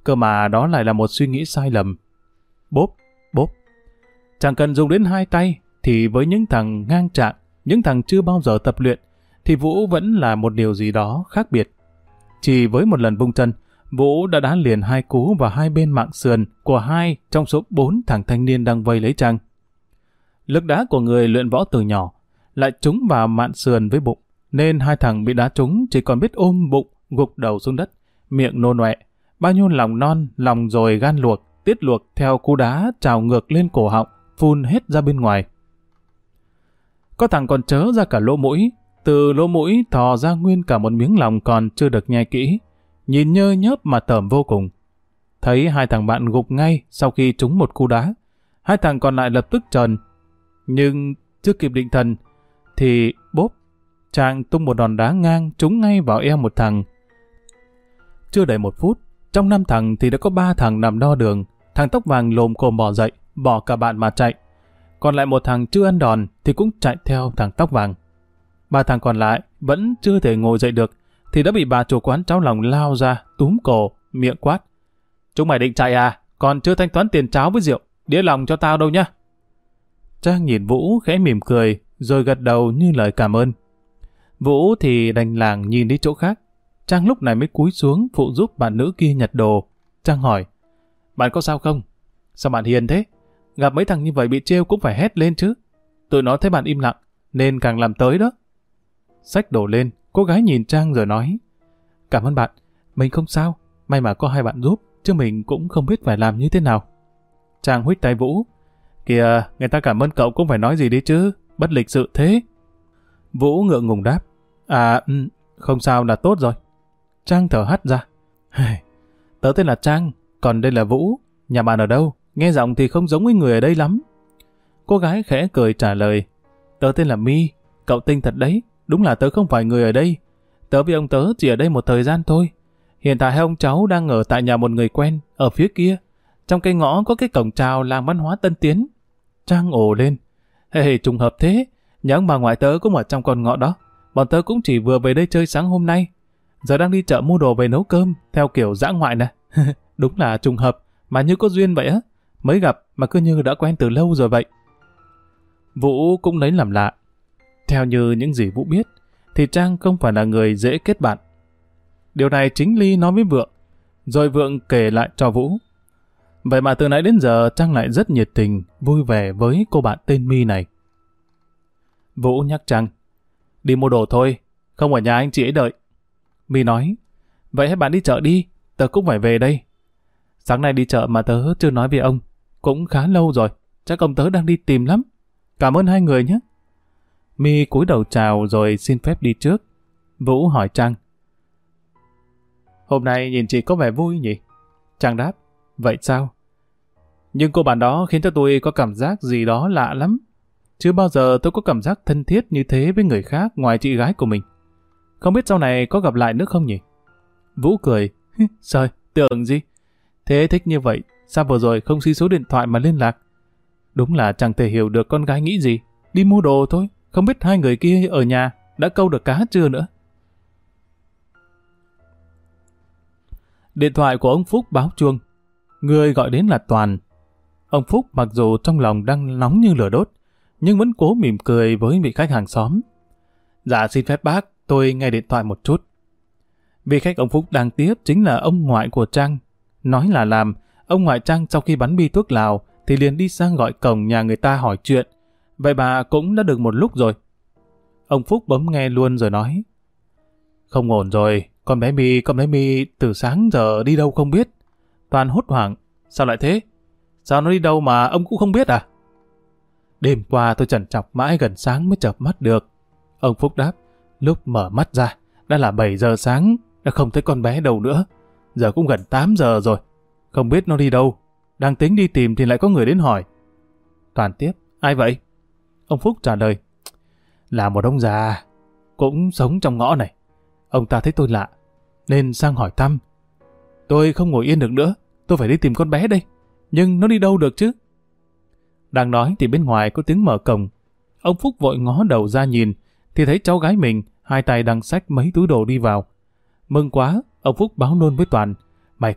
Cơ mà đó lại là một suy nghĩ sai lầm. Bốp, bốp. Chẳng cần dùng đến hai tay, thì với những thằng ngang trạng, những thằng chưa bao giờ tập luyện, thì Vũ vẫn là một điều gì đó khác biệt. Chỉ với một lần vung chân, Vũ đã đá liền hai cú vào hai bên mạng sườn của hai trong số 4 thằng thanh niên đang vây lấy Trang. Lực đá của người luyện võ từ nhỏ lại trúng vào mạn sườn với bụng, nên hai thằng bị đá trúng chỉ còn biết ôm bụng, gục đầu xuống đất, miệng nôn ọe. Bao nhiêu lòng non, lòng rồi gan luộc, tiết luộc theo cú đá trào ngược lên cổ họng, phun hết ra bên ngoài. Có thằng còn trớ ra cả lỗ mũi, từ lỗ mũi thò ra nguyên cả một miếng lòng còn chưa được nhai kỹ, nhìn nhơ nhớp mà tởm vô cùng. Thấy hai thằng bạn gục ngay sau khi trúng một cú đá, hai thằng còn lại lập tức tròn. Nhưng chưa kịp định thần, thì bốp, Trang tung một đòn đá ngang trúng ngay vào eo một thằng. Chưa đầy 1 phút, trong 5 thằng thì đã có 3 thằng nằm đo đường. Thằng tóc vàng lồm cồm bò dậy, bỏ cả bạn mà chạy. Còn lại một thằng chưa ăn đòn thì cũng chạy theo thằng tóc vàng. 3 thằng còn lại vẫn chưa thể ngồi dậy được, thì đã bị bà chủ quán cháo lòng lao ra, túm cổ, miệng quát: "Chúng mày định chạy à? Còn chưa thanh toán tiền cháo với rượu, đĩa lòng cho tao đâu nhá." Trang nhìn Vũ khẽ mỉm cười, rồi gật đầu như lời cảm ơn. Vũ thì đành lảng nhìn đi chỗ khác. Trang lúc này mới cúi xuống phụ giúp bạn nữ kia nhặt đồ. Trang hỏi: "Bạn có sao không? Sao bạn hiền thế? Gặp mấy thằng như vậy bị trêu cũng phải hét lên chứ. Tụi nó thấy bạn im lặng, nên càng làm tới đó." Xách đồ lên, cô gái nhìn Trang rồi nói: "Cảm ơn bạn, mình không sao. May mà có hai bạn giúp, chứ mình cũng không biết phải làm như thế nào." Trang huých tay Vũ: "Kìa, người ta cảm ơn cậu cũng phải nói gì đi chứ, bất lịch sự thế." Vũ ngượng ngùng đáp: Không sao là tốt rồi." Trang thở hắt ra: "Tớ tên là Trang, còn đây là Vũ. Nhà bạn ở đâu? Nghe giọng thì không giống với người ở đây lắm." Cô gái khẽ cười trả lời: "Tớ tên là My. Cậu tinh thật đấy, đúng là tớ không phải người ở đây. Tớ với ông tớ chỉ ở đây một thời gian thôi. Hiện tại hai ông cháu đang ở tại nhà một người quen, ở phía kia. Trong cái ngõ có cái cổng chào làng văn hóa Tân Tiến." Trang ồ lên: Trùng hợp thế, nhà ông bà ngoại tớ cũng ở trong con ngõ đó. Bọn tớ cũng chỉ vừa về đây chơi sáng hôm nay. Giờ đang đi chợ mua đồ về nấu cơm, theo kiểu dã ngoại nè." "Đúng là trùng hợp, mà như có duyên vậy á. Mới gặp mà cứ như đã quen từ lâu rồi vậy." Vũ cũng lấy làm lạ. Theo như những gì Vũ biết, thì Trang không phải là người dễ kết bạn. Điều này chính Ly nói với Vượng, rồi Vượng kể lại cho Vũ. Vậy mà từ nãy đến giờ Trang lại rất nhiệt tình, vui vẻ với cô bạn tên My này. Vũ nhắc Trang: "Đi mua đồ thôi, không ở nhà anh chị ấy đợi." My nói: "Vậy hãy bạn đi chợ đi, tớ cũng phải về đây. Sáng nay đi chợ mà tớ chưa nói với ông, cũng khá lâu rồi, chắc ông tớ đang đi tìm lắm. Cảm ơn hai người nhé." My cúi đầu chào rồi xin phép đi trước. Vũ hỏi Trang: "Hôm nay nhìn chị có vẻ vui nhỉ?" Trang đáp: "Vậy sao? Nhưng cô bạn đó khiến cho tôi có cảm giác gì đó lạ lắm. Chưa bao giờ tôi có cảm giác thân thiết như thế với người khác ngoài chị gái của mình. Không biết sau này có gặp lại nữa không nhỉ?" Vũ cười: "Trời, tưởng gì? Thế thích như vậy, sao vừa rồi không xin số điện thoại mà liên lạc? Đúng là chẳng thể hiểu được con gái nghĩ gì. Đi mua đồ thôi, không biết hai người kia ở nhà đã câu được cá chưa nữa." Điện thoại của ông Phúc báo chuông. Người gọi đến là Toàn. Ông Phúc mặc dù trong lòng đang nóng như lửa đốt, nhưng vẫn cố mỉm cười với vị khách hàng xóm. "Dạ xin phép bác, tôi nghe điện thoại một chút." Vị khách ông Phúc đang tiếp chính là ông ngoại của Trang. Nói là làm, ông ngoại Trang sau khi bắn bi thuốc lào thì liền đi sang gọi cổng nhà người ta hỏi chuyện. Vậy bà cũng đã được một lúc rồi. Ông Phúc bấm nghe luôn rồi nói: "Không ổn rồi, con bé My từ sáng giờ đi đâu không biết." Toàn hốt hoảng: "Sao lại thế? Sao nó đi đâu mà ông cũng không biết à?" "Đêm qua tôi trằn trọc mãi gần sáng mới chợp mắt được." Ông Phúc đáp. "Lúc mở mắt ra, đã là 7 giờ sáng, đã không thấy con bé đâu nữa. Giờ cũng gần 8 giờ rồi, không biết nó đi đâu. Đang tính đi tìm thì lại có người đến hỏi." Toàn tiếp: "Ai vậy?" Ông Phúc trả lời: "Là một ông già, cũng sống trong ngõ này. Ông ta thấy tôi lạ, nên sang hỏi thăm. Tôi không ngồi yên được nữa, tôi phải đi tìm con bé đây. Nhưng nó đi đâu được chứ?" Đang nói thì bên ngoài có tiếng mở cổng. Ông Phúc vội ngó đầu ra nhìn, thì thấy cháu gái mình, hai tay đang xách mấy túi đồ đi vào. Mừng quá, ông Phúc báo luôn với Toàn: "May quá,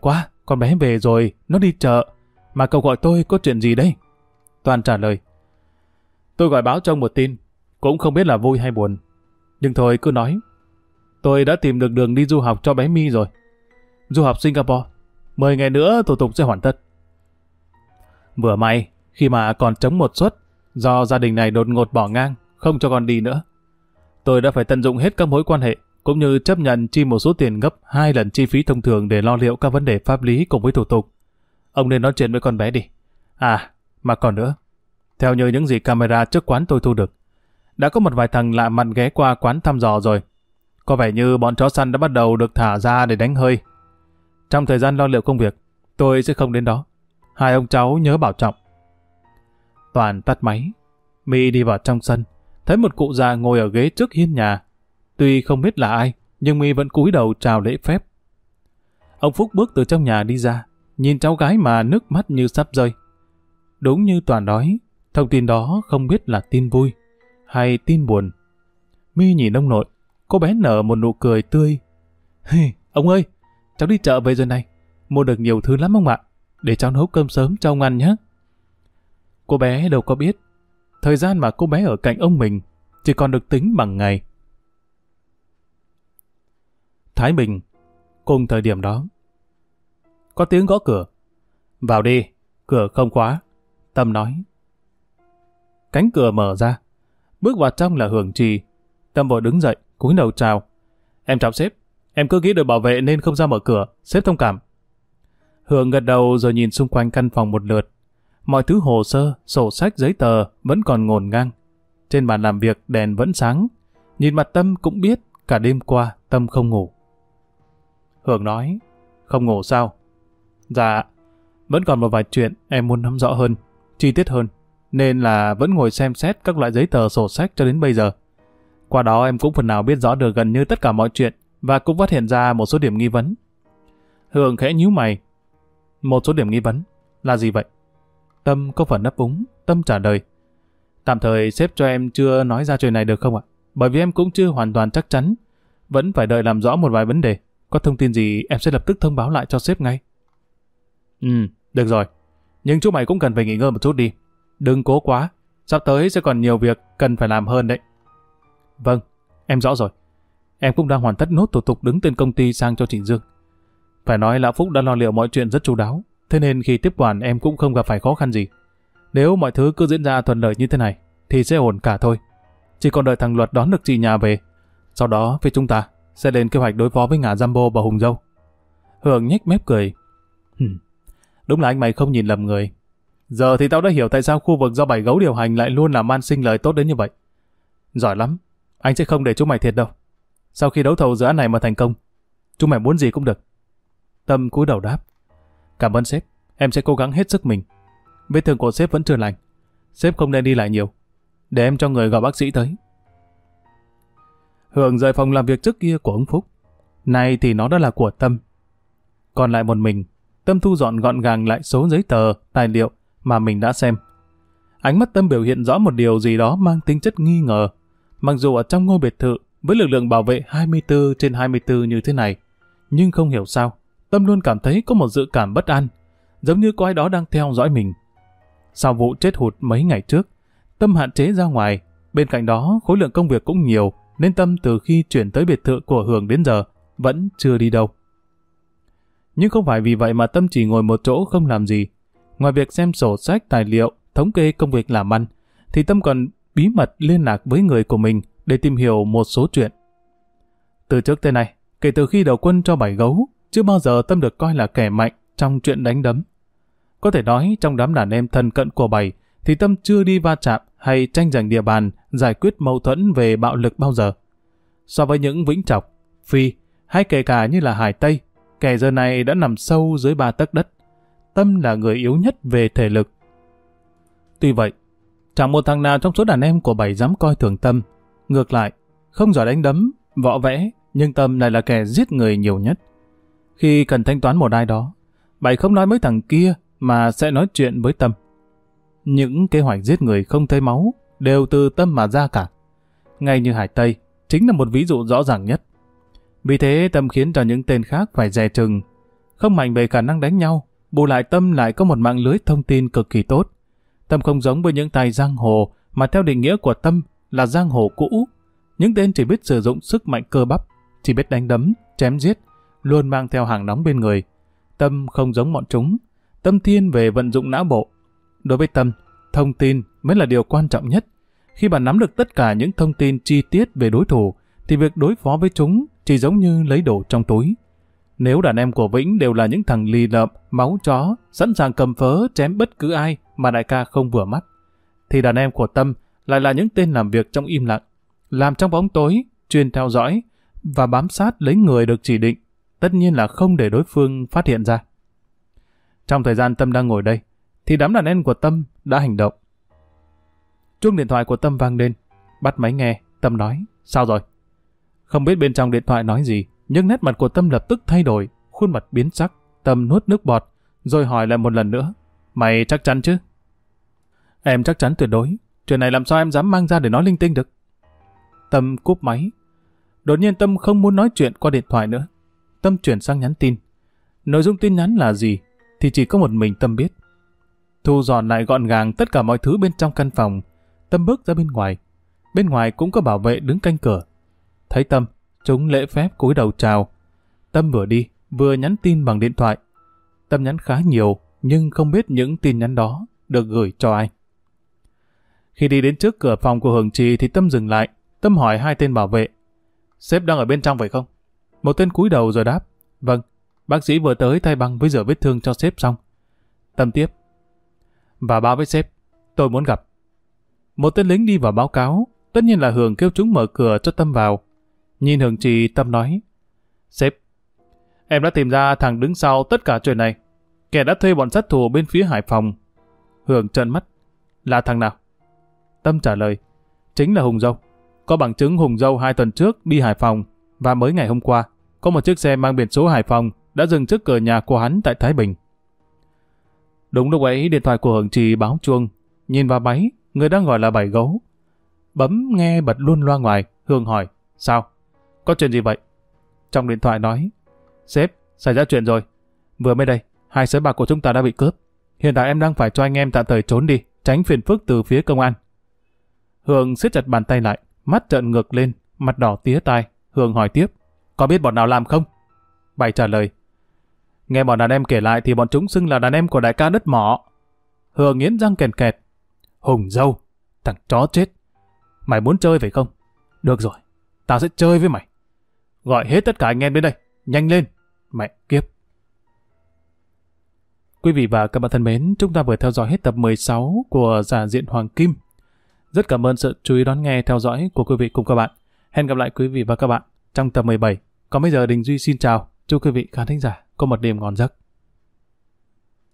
con bé về rồi, nó đi chợ. Mà cậu gọi tôi có chuyện gì đây? Toàn trả lời. Tôi gọi báo cho ông một tin, cũng không biết là vui hay buồn. Nhưng thôi cứ nói. Tôi đã tìm được đường đi du học cho bé My rồi. Du học Singapore. 10 ngày nữa thủ tục sẽ hoàn tất. Vừa may, khi mà còn trống một suất, do gia đình này đột ngột bỏ ngang, không cho con đi nữa. Tôi đã phải tận dụng hết các mối quan hệ, cũng như chấp nhận chi một số tiền gấp 2 lần chi phí thông thường để lo liệu các vấn đề pháp lý cùng với thủ tục. Ông nên nói chuyện với con bé đi. À, mà còn nữa. Theo như những gì camera trước quán tôi thu được, đã có một vài thằng lạ mặt ghé qua quán thăm dò rồi. Có vẻ như bọn chó săn đã bắt đầu được thả ra để đánh hơi. Trong thời gian lo liệu công việc, tôi sẽ không đến đó. Hai ông cháu nhớ bảo trọng. Toàn tắt máy. My đi vào trong sân, thấy một cụ già ngồi ở ghế trước hiên nhà. Tuy không biết là ai, nhưng My vẫn cúi đầu chào lễ phép. Ông Phúc bước từ trong nhà đi ra, nhìn cháu gái mà nước mắt như sắp rơi. Đúng như Toàn nói, thông tin đó không biết là tin vui hay tin buồn. My nhìn ông nội, cô bé nở một nụ cười tươi. Ông ơi, cháu đi chợ về rồi này, mua được nhiều thứ lắm ông ạ, để cháu nấu cơm sớm cho ông ăn nhé. Cô bé đâu có biết, thời gian mà cô bé ở cạnh ông mình chỉ còn được tính bằng ngày. Thái Bình, cùng thời điểm đó. Có tiếng gõ cửa. Vào đi, cửa không khóa. Tâm nói. Cánh cửa mở ra. Bước vào trong là Hường Trì. Tâm vội đứng dậy, cúi đầu chào. Em chào sếp. Em cứ nghĩ đội bảo vệ nên không ra mở cửa. Sếp thông cảm. Hường gật đầu rồi nhìn xung quanh căn phòng một lượt. Mọi thứ hồ sơ, sổ sách, giấy tờ vẫn còn ngổn ngang. Trên bàn làm việc đèn vẫn sáng. Nhìn mặt Tâm cũng biết cả đêm qua Tâm không ngủ. Hường nói. Không ngủ sao? Dạ, vẫn còn một vài chuyện em muốn nắm rõ hơn, chi tiết hơn, nên là vẫn ngồi xem xét các loại giấy tờ sổ sách cho đến bây giờ. Qua đó em cũng phần nào biết rõ được gần như tất cả mọi chuyện và cũng phát hiện ra một số điểm nghi vấn. Hường khẽ nhíu mày. Một số điểm nghi vấn là gì vậy? Tâm có phần ấp úng. Tâm trả lời. Tạm thời sếp cho em chưa nói ra chuyện này được không ạ? Bởi vì em cũng chưa hoàn toàn chắc chắn. Vẫn phải đợi làm rõ một vài vấn đề. Có thông tin gì em sẽ lập tức thông báo lại cho sếp ngay. Được rồi. Nhưng chú mày cũng cần phải nghỉ ngơi một chút đi. Đừng cố quá. Sắp tới sẽ còn nhiều việc cần phải làm hơn đấy. Vâng, em rõ rồi. Em cũng đang hoàn tất nốt thủ tục đứng tên công ty sang cho chị Dương. Phải nói Lão Phúc đã lo liệu mọi chuyện rất chu đáo. Thế nên khi tiếp quản em cũng không gặp phải khó khăn gì. Nếu mọi thứ cứ diễn ra thuận lợi như thế này thì sẽ ổn cả thôi. Chỉ còn đợi thằng Luật đón được chị nhà về. Sau đó phía chúng ta sẽ lên kế hoạch đối phó với ngả Rambo và Hùng Dâu. Hường nhếch mép cười. Đúng là anh mày không nhìn lầm người. Giờ thì tao đã hiểu tại sao khu vực do Bảy Gấu điều hành lại luôn làm ăn sinh lời tốt đến như vậy. Giỏi lắm. Anh sẽ không để chúng mày thiệt đâu. Sau khi đấu thầu dự án này mà thành công, chúng mày muốn gì cũng được. Tâm cúi đầu đáp. Cảm ơn sếp. Em sẽ cố gắng hết sức mình. Vết thương của sếp vẫn chưa lành. Sếp không nên đi lại nhiều. Để em cho người gọi bác sĩ tới. Hường rời phòng làm việc trước kia của ông Phúc. Nay thì nó đã là của Tâm. Còn lại một mình, Tâm thu dọn gọn gàng lại số giấy tờ, tài liệu mà mình đã xem. Ánh mắt Tâm biểu hiện rõ một điều gì đó mang tính chất nghi ngờ. Mặc dù ở trong ngôi biệt thự với lực lượng bảo vệ 24/24 như thế này, nhưng không hiểu sao, Tâm luôn cảm thấy có một dự cảm bất an, giống như có ai đó đang theo dõi mình. Sau vụ chết hụt mấy ngày trước, Tâm hạn chế ra ngoài, bên cạnh đó khối lượng công việc cũng nhiều, nên Tâm từ khi chuyển tới biệt thự của Hường đến giờ vẫn chưa đi đâu. Nhưng không phải vì vậy mà Tâm chỉ ngồi một chỗ không làm gì. Ngoài việc xem sổ sách, tài liệu, thống kê công việc làm ăn, thì Tâm còn bí mật liên lạc với người của mình để tìm hiểu một số chuyện. Từ trước tới nay, kể từ khi đầu quân cho Bảy Gấu, chưa bao giờ Tâm được coi là kẻ mạnh trong chuyện đánh đấm. Có thể nói trong đám đàn em thân cận của Bảy thì Tâm chưa đi va chạm hay tranh giành địa bàn, giải quyết mâu thuẫn về bạo lực bao giờ. So với những Vĩnh Trọc, Phi hay kể cả như là Hải Tây, kẻ giờ này đã nằm sâu dưới 3 tấc đất, Tâm là người yếu nhất về thể lực. Tuy vậy, chẳng một thằng nào trong số đàn em của Bảy dám coi thường Tâm. Ngược lại, không giỏi đánh đấm, võ vẽ, nhưng Tâm lại là kẻ giết người nhiều nhất. Khi cần thanh toán một ai đó, Bảy không nói với thằng kia mà sẽ nói chuyện với Tâm. Những kế hoạch giết người không thấy máu đều từ Tâm mà ra cả. Ngay như Hải Tây chính là một ví dụ rõ ràng nhất. Vì thế Tâm khiến cho những tên khác phải dè chừng. không mạnh về khả năng đánh nhau, bù lại Tâm lại có một mạng lưới thông tin cực kỳ tốt. Tâm không giống với những tay giang hồ mà theo định nghĩa của Tâm là giang hồ cũ, những tên chỉ biết sử dụng sức mạnh cơ bắp, chỉ biết đánh đấm, chém giết, luôn mang theo hàng nóng bên người. Tâm không giống bọn chúng, Tâm thiên về vận dụng não bộ. Đối với Tâm, thông tin mới là điều quan trọng nhất. Khi bạn nắm được tất cả những thông tin chi tiết về đối thủ, thì việc đối phó với chúng chỉ giống như lấy đồ trong túi. Nếu đàn em của Vĩnh đều là những thằng lì lợm, máu chó, sẵn sàng cầm phớ chém bất cứ ai mà đại ca không vừa mắt, thì đàn em của Tâm lại là những tên làm việc trong im lặng, làm trong bóng tối, chuyên theo dõi và bám sát lấy người được chỉ định, tất nhiên là không để đối phương phát hiện ra. Trong thời gian Tâm đang ngồi đây, thì đám đàn em của Tâm đã hành động. Chuông điện thoại của Tâm vang lên, bắt máy nghe, Tâm nói, sao rồi? Không biết bên trong điện thoại nói gì, nhưng nét mặt của Tâm lập tức thay đổi, khuôn mặt biến sắc. Tâm nuốt nước bọt, rồi hỏi lại một lần nữa, mày chắc chắn chứ? Em chắc chắn tuyệt đối, chuyện này làm sao em dám mang ra để nói linh tinh được? Tâm cúp máy. Đột nhiên Tâm không muốn nói chuyện qua điện thoại nữa. Tâm chuyển sang nhắn tin. Nội dung tin nhắn là gì thì chỉ có một mình Tâm biết. Thu dọn lại gọn gàng tất cả mọi thứ bên trong căn phòng. Tâm bước ra bên ngoài. Bên ngoài cũng có bảo vệ đứng canh cửa. Thấy Tâm, chúng lễ phép cúi đầu chào. Tâm vừa đi, vừa nhắn tin bằng điện thoại. Tâm nhắn khá nhiều, nhưng không biết những tin nhắn đó được gửi cho ai. Khi đi đến trước cửa phòng của Hường Trì thì Tâm dừng lại. Tâm hỏi hai tên bảo vệ, sếp đang ở bên trong phải không? Một tên cúi đầu rồi đáp, vâng, bác sĩ vừa tới thay băng với rửa vết thương cho sếp xong. Tâm tiếp, và báo với sếp, tôi muốn gặp. Một tên lính đi vào báo cáo, tất nhiên là Hường kêu chúng mở cửa cho Tâm vào. Nhìn Hường Trì, Tâm nói, sếp, em đã tìm ra thằng đứng sau tất cả chuyện này, kẻ đã thuê bọn sát thủ bên phía Hải Phòng. Hường trợn mắt, là thằng nào? Tâm trả lời, chính là Hùng Dâu. Có bằng chứng Hùng Dâu 2 tuần trước đi Hải Phòng, và mới ngày hôm qua, có một chiếc xe mang biển số Hải Phòng đã dừng trước cửa nhà của hắn tại Thái Bình. Đúng lúc ấy, điện thoại của Hường Trì báo chuông. Nhìn vào máy, người đang gọi là Bảy Gấu. Bấm nghe bật luôn loa ngoài. Hường hỏi, sao? Có chuyện gì vậy? Trong điện thoại nói, sếp, xảy ra chuyện rồi. Vừa mới đây, 2 sới bạc của chúng ta đã bị cướp. Hiện tại em đang phải cho anh em tạm thời trốn đi, tránh phiền phức từ phía công an. Hường siết chặt bàn tay lại, mắt trợn ngược lên, mặt đỏ tía tai. Hường hỏi tiếp, có biết bọn nào làm không? Bảy trả lời, nghe bọn đàn em kể lại thì bọn chúng xưng là đàn em của đại ca đất mỏ. Hường nghiến răng kèn kẹt, Hùng Dâu, thằng chó chết. Mày muốn chơi phải không? Được rồi, tao sẽ chơi với mày. Gọi hết tất cả anh em đến đây, nhanh lên, mẹ kiếp. Quý vị và các bạn thân mến, chúng ta vừa theo dõi hết tập 16 của Giả Diện Hoàng Kim. Rất cảm ơn sự chú ý đón nghe theo dõi của quý vị cùng các bạn. Hẹn gặp lại quý vị và các bạn trong tập 17. Còn bây giờ Đình Duy xin chào, chúc quý vị khán thính giả có một đêm ngon giấc.